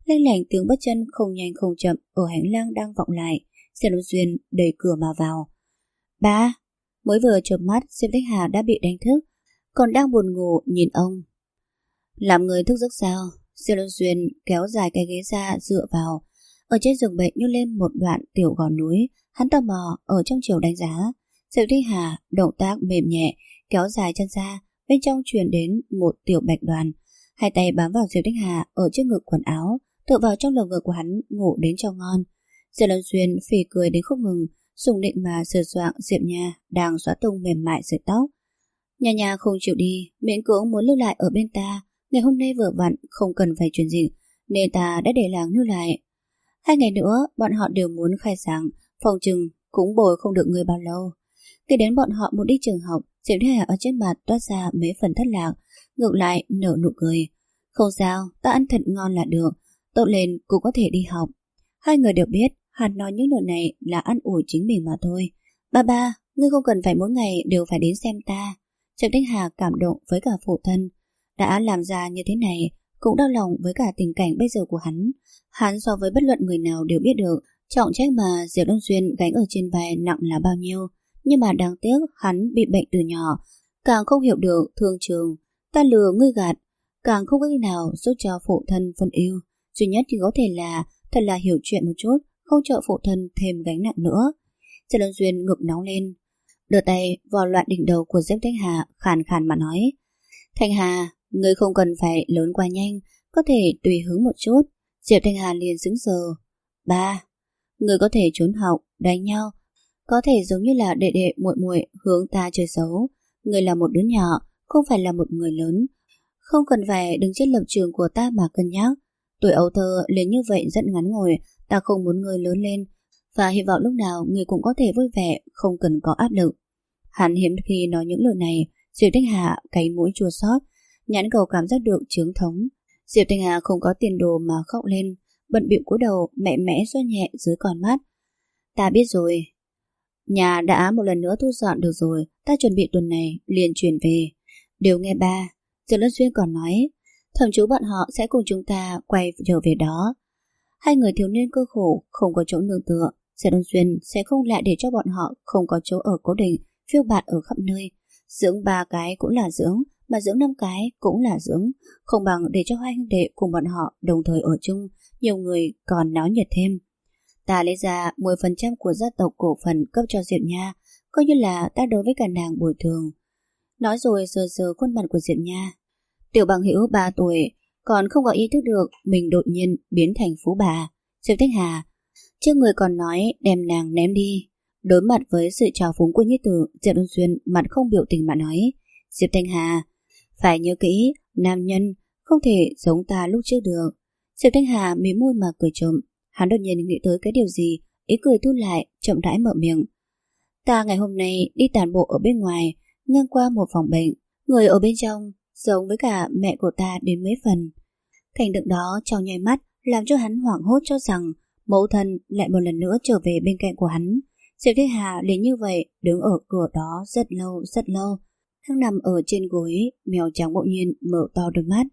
lanh lảnh tiếng bước chân không nhanh không chậm ở hành lang đang vọng lại. Diệp Đông Xuyên đẩy cửa mà vào. Ba! Mới vừa chợp mắt, Diệp Thanh Hà đã bị đánh thức, còn đang buồn ngủ nhìn ông. Làm người thức giấc sao? Diệp Đông Xuyên kéo dài cái ghế ra dựa vào. Ở trên giường bệnh như lên một đoạn tiểu gò núi, hắn tò mò ở trong chiều đánh giá. Diệp Thanh Hà động tác mềm nhẹ, kéo dài chân ra, bên trong truyền đến một tiểu bạch đoàn. Hai tay bám vào Diệp Thanh Hà ở trước ngực quần áo, tựa vào trong lồng ngực của hắn ngủ đến cho ngon. Diệp Đông Xuyên phì cười đến không ngừng, sùng định mà sờ soạng Diệp Nha đang xóa tung mềm mại sợi tóc. Nha không chịu đi, miễn cưỡng muốn lưu lại ở bên ta. Ngày hôm nay vừa vặn không cần phải chuyện gì, nên ta đã để làng lưu lại. 2 ngày nữa bọn họ đều muốn khai giảng, phòng chừng cũng bồi không được người bao lâu. Khi đến bọn họ muốn đi trường học, Diệp Thanh Hà ở trên mặt toát ra mấy phần thất lạc, ngược lại nở nụ cười. Không sao, ta ăn thật ngon là được, tốt lên cũng có thể đi học. Hai người đều biết hắn nói những lời này là ăn ủi chính mình mà thôi. Ba, ngươi không cần phải mỗi ngày đều phải đến xem ta. Diệp Thanh Hà cảm động với cả phụ thân. Đã làm ra như thế này, cũng đau lòng với cả tình cảnh bây giờ của hắn. Hắn so với bất luận người nào đều biết được trọng trách mà Diệp Đông Xuyên gánh ở trên vai nặng là bao nhiêu. Nhưng mà đáng tiếc hắn bị bệnh từ nhỏ, càng không hiểu được thương trường. Ta lừa ngươi gạt, càng không có khi nào giúp cho phụ thân phân yêu. Duy nhất thì có thể là thật là hiểu chuyện một chút, không trợ phụ thân thêm gánh nặng nữa. Diệp Đông Xuyên ngực nóng lên, đưa tay vò loạn đỉnh đầu của Diệp Thanh Hà, khàn khàn mà nói: Thanh Hà, ngươi không cần phải lớn quá nhanh, có thể tùy hứng một chút. Diệp Thanh Hà liền sững sờ. Ba, ngươi có thể trốn học, đánh nhau, có thể giống như là đệ đệ muội muội hướng ta chơi xấu. Ngươi là một đứa nhỏ, không phải là một người lớn, không cần phải đứng trên lập trường của ta mà cân nhắc. Tuổi ấu thơ liền như vậy rất ngắn ngủi, ta không muốn ngươi lớn lên, và hy vọng lúc nào ngươi cũng có thể vui vẻ, không cần có áp lực. Hắn hiếm khi nói những lời này. Diệp Thanh Hà cay mũi chua xót, nhãn cầu cảm giác được chướng thống. Diệp Thanh Hà không có tiền đồ mà khóc lên, bận bịu cúi đầu mẹ mẽ xoa nhẹ dưới con mắt. Ta biết rồi, nhà đã một lần nữa thu dọn được rồi, ta chuẩn bị tuần này liền chuyển về. Đều nghe ba. Diệp Lân Xuyên còn nói, thẩm chú bọn họ sẽ cùng chúng ta quay trở về đó. Hai người thiếu niên cơ khổ, không có chỗ nương tựa. Diệp Lân Xuyên sẽ không lại để cho bọn họ không có chỗ ở cố định, phiêu bạt ở khắp nơi. Dưỡng 3 cái cũng là dưỡng, mà dưỡng 5 cái cũng là dưỡng, không bằng để cho hai huynh đệ cùng bọn họ đồng thời ở chung, nhiều người còn náo nhiệt thêm. Ta lấy ra 10% của gia tộc cổ phần cấp cho Diệp Nha, coi như là ta đối với cả nàng bồi thường. Nói rồi sờ sờ khuôn mặt của Diệp Nha. Tiểu bằng hữu 3 tuổi, còn không có ý thức được mình đột nhiên biến thành phú bà. Diệp Thanh Hà, trước người còn nói đem nàng ném đi. Đối mặt với sự trào phúng của Nhi Tử, Diệp Đông Xuyên mặt không biểu tình mà nói, Diệp Thanh Hà, phải nhớ kỹ, nam nhân không thể giống ta lúc trước được. Diệp Thanh Hà mím môi mà cười trộm. Hắn đột nhiên nghĩ tới cái điều gì, ý cười thu lại, chậm rãi mở miệng. Ta ngày hôm nay đi tản bộ ở bên ngoài, ngang qua một phòng bệnh, người ở bên trong giống với cả mẹ của ta đến mấy phần. Cảnh tượng đó trong nháy mắt làm cho hắn hoảng hốt cho rằng mẫu thân lại một lần nữa trở về bên cạnh của hắn. Diệp Thanh Hà liền như vậy đứng ở cửa đó rất lâu. Đang nằm ở trên gối, mèo trắng bỗng nhiên mở to đôi mắt.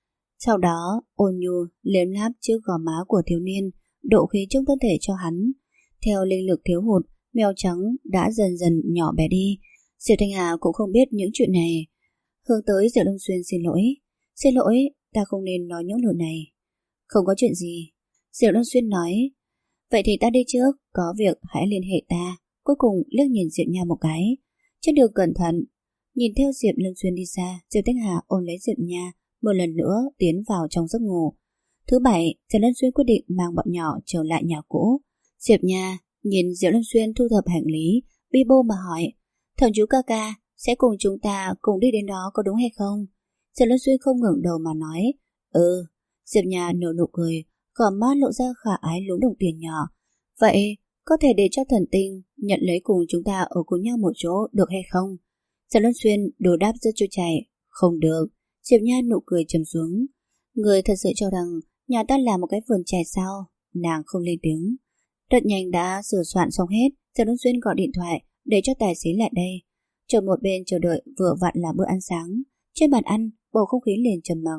Sau đó ôn nhu liếm láp trước gò má của thiếu niên, độ khí trong thân thể cho hắn. Theo linh lực thiếu hụt, mèo trắng đã dần dần nhỏ bé đi. Diệp Thanh Hà cũng không biết những chuyện này, hướng tới Diệp Đông Xuyên xin lỗi. Xin lỗi, ta không nên nói những lời này. Không có chuyện gì, Diệp Đông Xuyên nói. Vậy thì ta đi trước, có việc hãy liên hệ ta. Cuối cùng liếc nhìn Diệp Nha một cái. Trên đường cẩn thận. Nhìn theo Diệp Lâm Xuyên đi xa, Diệp Thanh Hà ôm lấy Diệp Nha, một lần nữa tiến vào trong giấc ngủ. Thứ bảy, Diệp Lâm Xuyên quyết định mang bọn nhỏ trở lại nhà cũ. Diệp Nha nhìn Diệp Lâm Xuyên thu thập hành lý, bi bô mà hỏi, thẩm chú ca ca sẽ cùng chúng ta cùng đi đến đó có đúng hay không? Diệp Lâm Xuyên không ngẩng đầu mà nói, ừ. Diệp Nha nở nụ cười, gò má lộ ra khả ái lúm đồng tiền nhỏ. Vậy có thể để cho thần tinh nhận lấy cùng chúng ta ở cùng nhau một chỗ được hay không? Diệp Lâm Xuyên đồ đáp rất trôi chảy. Không được. Diệp Nha nụ cười trầm xuống. Người thật sự cho rằng nhà ta là một cái vườn chè sao? Nàng không lên tiếng. Rất nhanh đã sửa soạn xong hết. Diệp Lâm Xuyên gọi điện thoại để cho tài xế lại đây. Chờ một bên chờ đợi vừa vặn là bữa ăn sáng. Trên bàn ăn bầu không khí liền trầm mặc.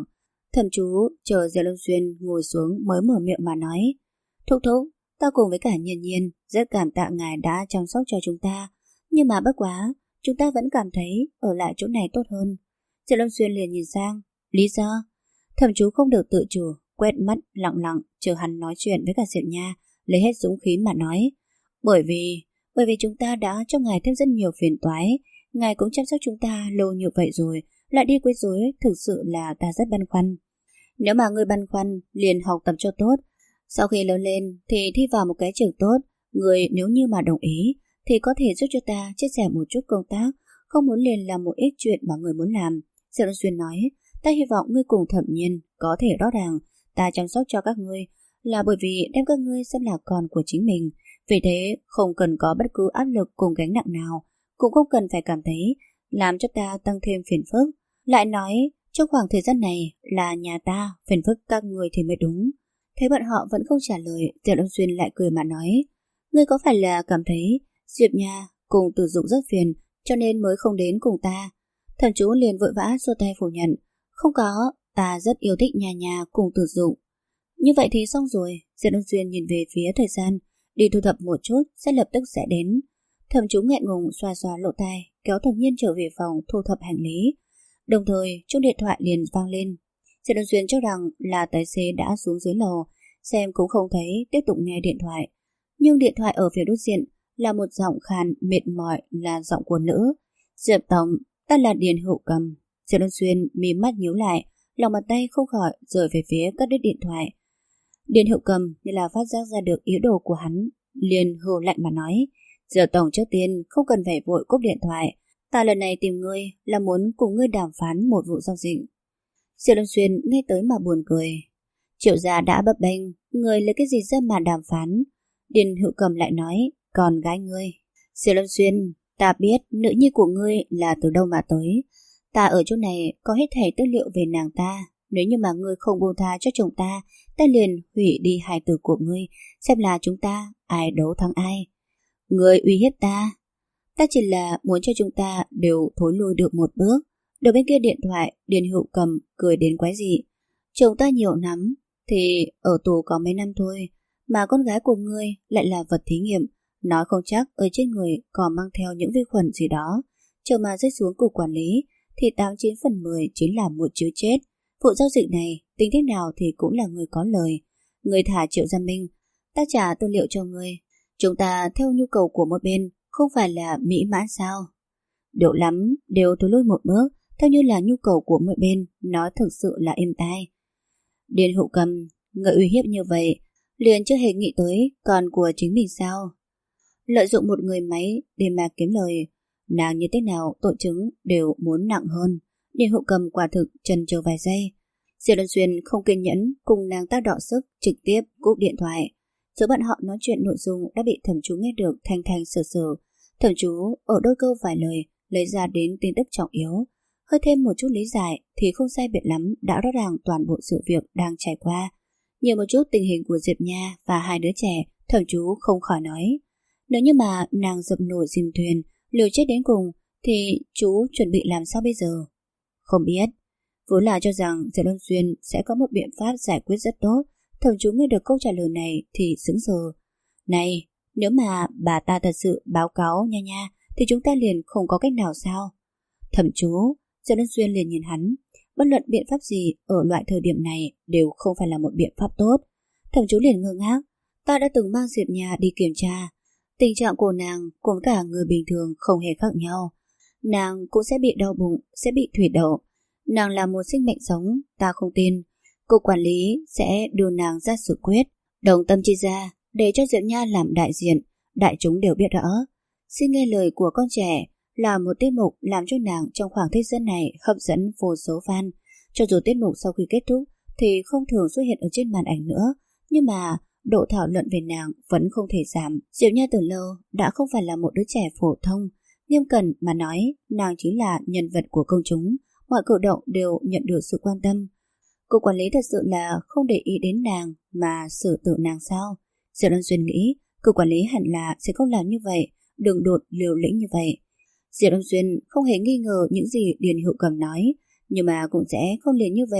Thẩm chú chờ Diệp Lâm Xuyên ngồi xuống mới mở miệng mà nói: Thúc thúc, ta cùng với cả Nhiên Nhiên rất cảm tạ ngài đã chăm sóc cho chúng ta, nhưng mà bất quá, chúng ta vẫn cảm thấy ở lại chỗ này tốt hơn. Diệp Lâm Xuyên liền nhìn sang: Lý do? Thẩm chú không được tự chủ, quét mắt lặng lặng chờ hắn nói chuyện với cả Diệp Nha, lấy hết dũng khí mà nói: Bởi vì chúng ta đã cho ngài thêm rất nhiều phiền toái, ngài cũng chăm sóc chúng ta lâu như vậy rồi, lại đi quấy rối, thực sự là ta rất băn khoăn. Nếu mà ngươi băn khoăn, liền học tập cho tốt. Sau khi lớn lên thì thi vào một cái trường tốt, ngươi nếu như mà đồng ý thì có thể giúp cho ta chia sẻ một chút công tác, không muốn liền làm một ít chuyện mà ngươi muốn làm. Diệp Đông Xuyên nói: Ta hy vọng ngươi cùng Thẩm Nhiên có thể rõ ràng, ta chăm sóc cho các ngươi là bởi vì đem các ngươi xem là con của chính mình, vì thế không cần có bất cứ áp lực cùng gánh nặng nào, cũng không cần phải cảm thấy làm cho ta tăng thêm phiền phức. Lại nói, trong khoảng thời gian này là nhà ta, phiền phức các người thì mới đúng. Thấy bọn họ vẫn không trả lời, Diệp Đông Xuyên lại cười mà nói: Ngươi có phải là cảm thấy Diệp Nha cùng Tử Dụng rất phiền, cho nên mới không đến cùng ta? Thần chú liền vội vã xua tay phủ nhận: Không có, ta rất yêu thích Nha cùng Tử Dụng. Như vậy thì xong rồi. Diệp Đông Xuyên nhìn về phía thời gian, đi thu thập một chút sẽ lập tức sẽ đến. Thẩm chú ngại ngùng xoa xoa lỗ tai, kéo Thẩm Nhiên trở về phòng thu thập hành lý. Đồng thời chuông điện thoại liền vang lên. Diệp Đông Xuyên cho rằng là tài xế đã xuống dưới lầu, xem cũng không thấy, tiếp tục nghe điện thoại. Nhưng điện thoại ở phía đối diện là một giọng khàn mệt mỏi, là giọng của nữ. Diệp tổng, ta là Điền Hữu Cầm. Diệp Đông Xuyên mí mắt nhíu lại, lòng bàn tay không khỏi rời về phía cắt đứt điện thoại. Điền Hữu Cầm như là phát giác ra được ý đồ của hắn, liền hừ lạnh mà nói: Diệp tổng, trước tiên không cần phải vội cúp điện thoại, ta lần này tìm ngươi là muốn cùng ngươi đàm phán một vụ giao dịch. Diệp Đông Xuyên nghe tới mà buồn cười. Triệu gia đã bấp bênh, ngươi lấy cái gì ra mà đàm phán? Điền Hữu Cầm lại nói: Còn gái ngươi. Diệp Đông Xuyên, ta biết nữ nhi của ngươi là từ đâu mà tới. Ta ở chỗ này có hết thảy tư liệu về nàng ta. Nếu như mà ngươi không buông tha cho chồng ta, ta liền hủy đi hài tử của ngươi, xem là chúng ta ai đấu thắng ai. Ngươi uy hiếp ta. Ta chỉ là muốn cho chúng ta đều thối lui được một bước. Đầu bên kia điện thoại, Điền Hữu Cầm cười đến quái dị. Chồng ta nhiều lắm thì ở tù có mấy năm thôi, mà con gái của ngươi lại là vật thí nghiệm, nói không chắc ở trên người còn mang theo những vi khuẩn gì đó. Chờ mà rơi xuống cục quản lý thì 89/10 chính là một chữ chết. Vụ giao dịch này tính thế nào thì cũng là người có lời. Ngươi thả Triệu Gia Minh, ta trả tư liệu cho ngươi. Chúng ta theo nhu cầu của một bên, không phải là mỹ mãn sao? Được lắm, đều thối lui một bước, theo như là nhu cầu của mỗi bên, nói thực sự là êm tai. Điền Hữu Cầm, người uy hiếp như vậy, liền chưa hề nghĩ tới con của chính mình sao? Lợi dụng một người máy để mà kiếm lời, nàng như thế nào tội chứng đều muốn nặng hơn. Điền Hữu Cầm quả thực chần chờ vài giây. Diệp Đông Xuyên không kiên nhẫn cùng nàng ta đọ sức, trực tiếp cúp điện thoại. Giữa bọn họ nói chuyện nội dung đã bị thẩm chú nghe được thanh thanh sờ sờ. Thẩm chú ở đôi câu vài lời lấy ra đến tin tức trọng yếu, hơi thêm một chút lý giải thì không sai biệt lắm đã rõ ràng toàn bộ sự việc đang trải qua. Nhiều một chút tình hình của Diệp Nha và hai đứa trẻ, thẩm chú không khỏi nói: Nếu như mà nàng dập nổi chìm thuyền, liều chết đến cùng thì chú chuẩn bị làm sao bây giờ? Không biết. Vốn là cho rằng Diệp Đông Xuyên sẽ có một biện pháp giải quyết rất tốt. Thẩm chú nghe được câu trả lời này thì sững sờ. Này, nếu mà bà ta thật sự báo cáo Nha thì chúng ta liền không có cách nào sao? Thẩm chú, Diệp Đông Xuyên liền nhìn hắn. Bất luận biện pháp gì ở loại thời điểm này đều không phải là một biện pháp tốt. Thẩm chú liền ngơ ngác. Ta đã từng mang Diệp Nha đi kiểm tra. Tình trạng của nàng cùng cả người bình thường không hề khác nhau. Nàng cũng sẽ bị đau bụng, sẽ bị thủy đậu. Nàng là một sinh mệnh sống, ta không tin cục quản lý sẽ đưa nàng ra xử quyết. Đồng tâm chi ra để cho Diệp Nha làm đại diện, đại chúng đều biết rõ. Xin nghe lời của con trẻ là một tiết mục làm cho nàng trong khoảng thời gian này hấp dẫn vô số fan. Cho dù tiết mục sau khi kết thúc thì không thường xuất hiện ở trên màn ảnh nữa, nhưng mà độ thảo luận về nàng vẫn không thể giảm. Diệp Nha từ lâu đã không phải là một đứa trẻ phổ thông. Nghiêm cẩn mà nói, nàng chính là nhân vật của công chúng, mọi cử động đều nhận được sự quan tâm. Cục quản lý thật sự là không để ý đến nàng mà xử tử nàng sao? Diệp Đông Xuyên nghĩ cục quản lý hẳn là sẽ không làm như vậy, đường đột liều lĩnh như vậy. Diệp Đông Xuyên không hề nghi ngờ những gì Điền Hữu Cầm nói, nhưng mà cũng sẽ không liền như vậy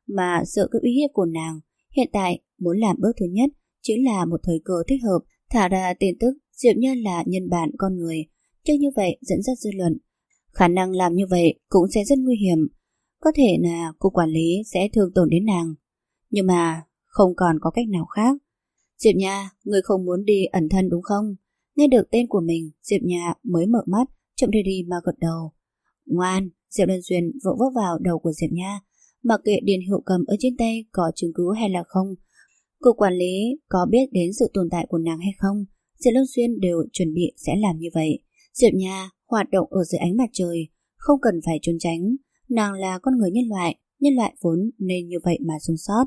mà sợ cái uy hiếp của nàng. Hiện tại muốn làm bước thứ nhất chính là một thời cơ thích hợp, thả ra tin tức Diệp Nhân là nhân bản con người, chứ như vậy dẫn dắt dư luận. Khả năng làm như vậy cũng sẽ rất nguy hiểm, có thể là cục quản lý sẽ thương tổn đến nàng. Nhưng mà không còn có cách nào khác. Diệp Nha, người không muốn đi ẩn thân đúng không? Nghe được tên của mình, Diệp Nha mới mở mắt, chậm đi mà gật đầu. Ngoan. Diệp Đơn Xuyên vỗ vỗ vào đầu của Diệp Nha. Mặc kệ Điền Hiệu Cầm ở trên tay có chứng cứ hay là không, cục quản lý có biết đến sự tồn tại của nàng hay không, Diệp Đơn Xuyên đều chuẩn bị sẽ làm như vậy. Diệp Nha hoạt động ở dưới ánh mặt trời, không cần phải trốn tránh. Nàng là con người nhân loại vốn nên như vậy mà sống sót.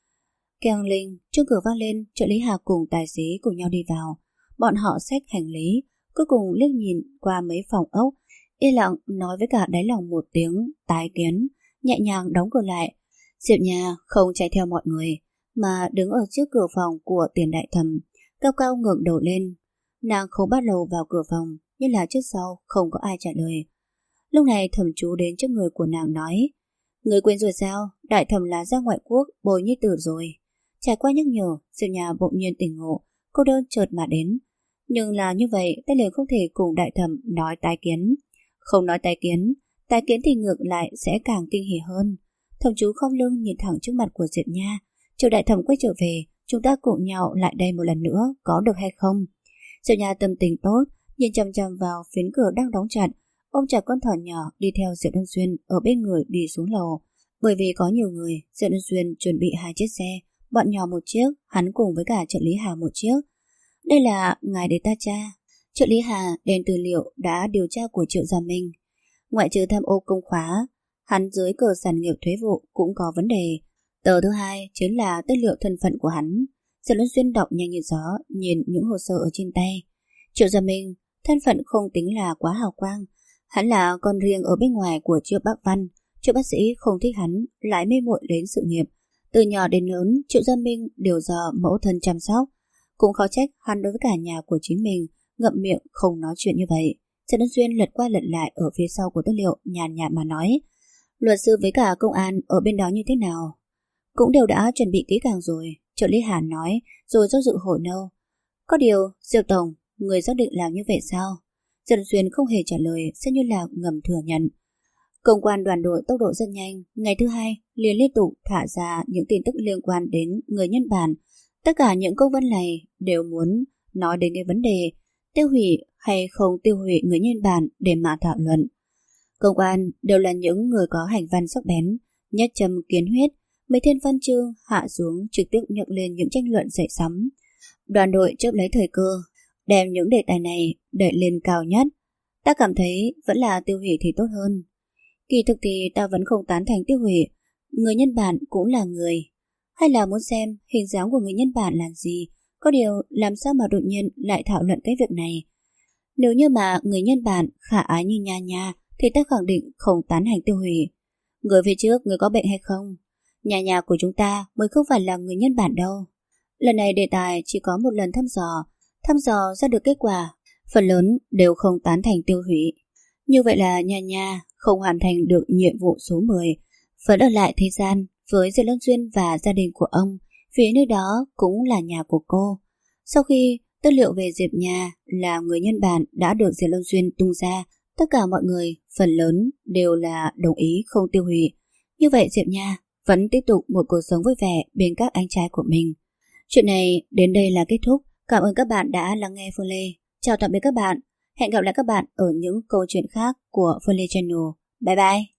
Keng linh, trước cửa vang lên, trợ lý Hà cùng tài xế cùng nhau đi vào. Bọn họ xách hành lý, cuối cùng liếc nhìn qua mấy phòng ốc, yên lặng nói với cả đáy lòng một tiếng tái kiến, nhẹ nhàng đóng cửa lại. Diệp Nha không chạy theo mọi người, mà đứng ở trước cửa phòng của Tiền Đại Thẩm, cao cao ngẩng đầu lên. Nàng không bắt đầu vào cửa phòng, nhưng là trước sau không có ai trả lời. Lúc này Thẩm Chú đến trước người của nàng nói: Người quên rồi sao? Đại Thẩm là ra ngoại quốc bồi nhi tử rồi. Trải qua nhắc nhở, Diệp Nha bỗng nhiên tỉnh ngộ, cô đơn chợt mà đến. Nhưng là như vậy, ta liền không thể cùng Đại Thẩm nói tái kiến. Không nói tái kiến thì ngược lại sẽ càng kinh hỉ hơn. Thẩm Chú không lưng nhìn thẳng trước mặt của Diệp Nha. Chờ Đại Thẩm quay trở về, chúng ta cùng nhau lại đây một lần nữa, có được hay không? Diệp Nha tâm tình tốt, nhìn chăm chăm vào phiến cửa đang đóng chặt, ôm chặt con thỏ nhỏ đi theo Diệp Đơn Xuyên ở bên người đi xuống lầu. Bởi vì có nhiều người, Diệp Đơn Xuyên chuẩn bị 2 chiếc xe, bọn nhỏ một chiếc, hắn cùng với cả trợ lý Hà một chiếc. Đây là ngài để ta tra. Trợ lý Hà đem tư liệu đã điều tra của Triệu Gia Minh. Ngoại trừ tham ô công khóa, hắn dưới cờ sản nghiệp thuế vụ cũng có vấn đề. Tờ thứ hai chính là tư liệu thân phận của hắn. Diệp Đơn Xuyên đọc nhanh như gió, nhìn những hồ sơ ở trên tay. Triệu Gia Minh thân phận không tính là quá hào quang. Hắn là con riêng ở bên ngoài của Triệu Bác Văn. Triệu bác sĩ không thích hắn, lại mê muội đến sự nghiệp. Từ nhỏ đến lớn, Triệu Gia Minh đều do mẫu thân chăm sóc. Cũng khó trách hắn đối với cả nhà của chính mình ngậm miệng không nói chuyện như vậy. Trần Đơn Xuyên lật qua lật lại ở phía sau của tư liệu, nhàn nhạt mà nói: Luật sư với cả công an ở bên đó như thế nào? Cũng đều đã chuẩn bị kỹ càng rồi, trợ lý Hà nói, rồi do dự hồi lâu. Có điều, Diệp Tổng, người xác định làm như vậy sao? Trần Xuyên không hề trả lời, sẽ như là ngầm thừa nhận. Công quan đoàn đội tốc độ rất nhanh, ngày thứ hai liền liên tục thả ra những tin tức liên quan đến người nhân bản. Tất cả những công văn này đều muốn nói đến cái vấn đề tiêu hủy hay không tiêu hủy người nhân bản để mà thảo luận. Công an đều là những người có hành văn sắc bén, nhất châm kiến huyết, mấy thiên văn chương hạ xuống trực tiếp nhắc lên những tranh luận dậy sóng. Đoàn đội chớp lấy thời cơ, đem những đề tài này đẩy lên cao nhất. Ta cảm thấy vẫn là tiêu hủy thì tốt hơn. Kỳ thực thì ta vẫn không tán thành tiêu hủy. Người nhân bản cũng là người. Hay là muốn xem hình dáng của người nhân bản là gì? Có điều làm sao mà đột nhiên lại thảo luận cái việc này? Nếu như mà người nhân bản khả ái như Nha Nha thì ta khẳng định không tán thành tiêu hủy. Người phía trước người có bệnh hay không? Nha Nha của chúng ta mới không phải là người nhân bản đâu. Lần này đề tài chỉ có một lần thăm dò ra được kết quả, phần lớn đều không tán thành tiêu hủy. Như vậy là Nha Nha không hoàn thành được nhiệm vụ số 10, vẫn ở lại thế gian với Diệp Lâm Xuyên và gia đình của ông, vì nơi đó cũng là nhà của cô. Sau khi tư liệu về Diệp Nha là người nhân bản đã được Diệp Lâm Xuyên tung ra, tất cả mọi người phần lớn đều là đồng ý không tiêu hủy. Như vậy Diệp Nha vẫn tiếp tục một cuộc sống vui vẻ bên các anh trai của mình. Chuyện này đến đây là kết thúc. Cảm ơn các bạn đã lắng nghe Phương Lê. Chào tạm biệt các bạn. Hẹn gặp lại các bạn ở những câu chuyện khác của Phương Lê Channel. Bye bye.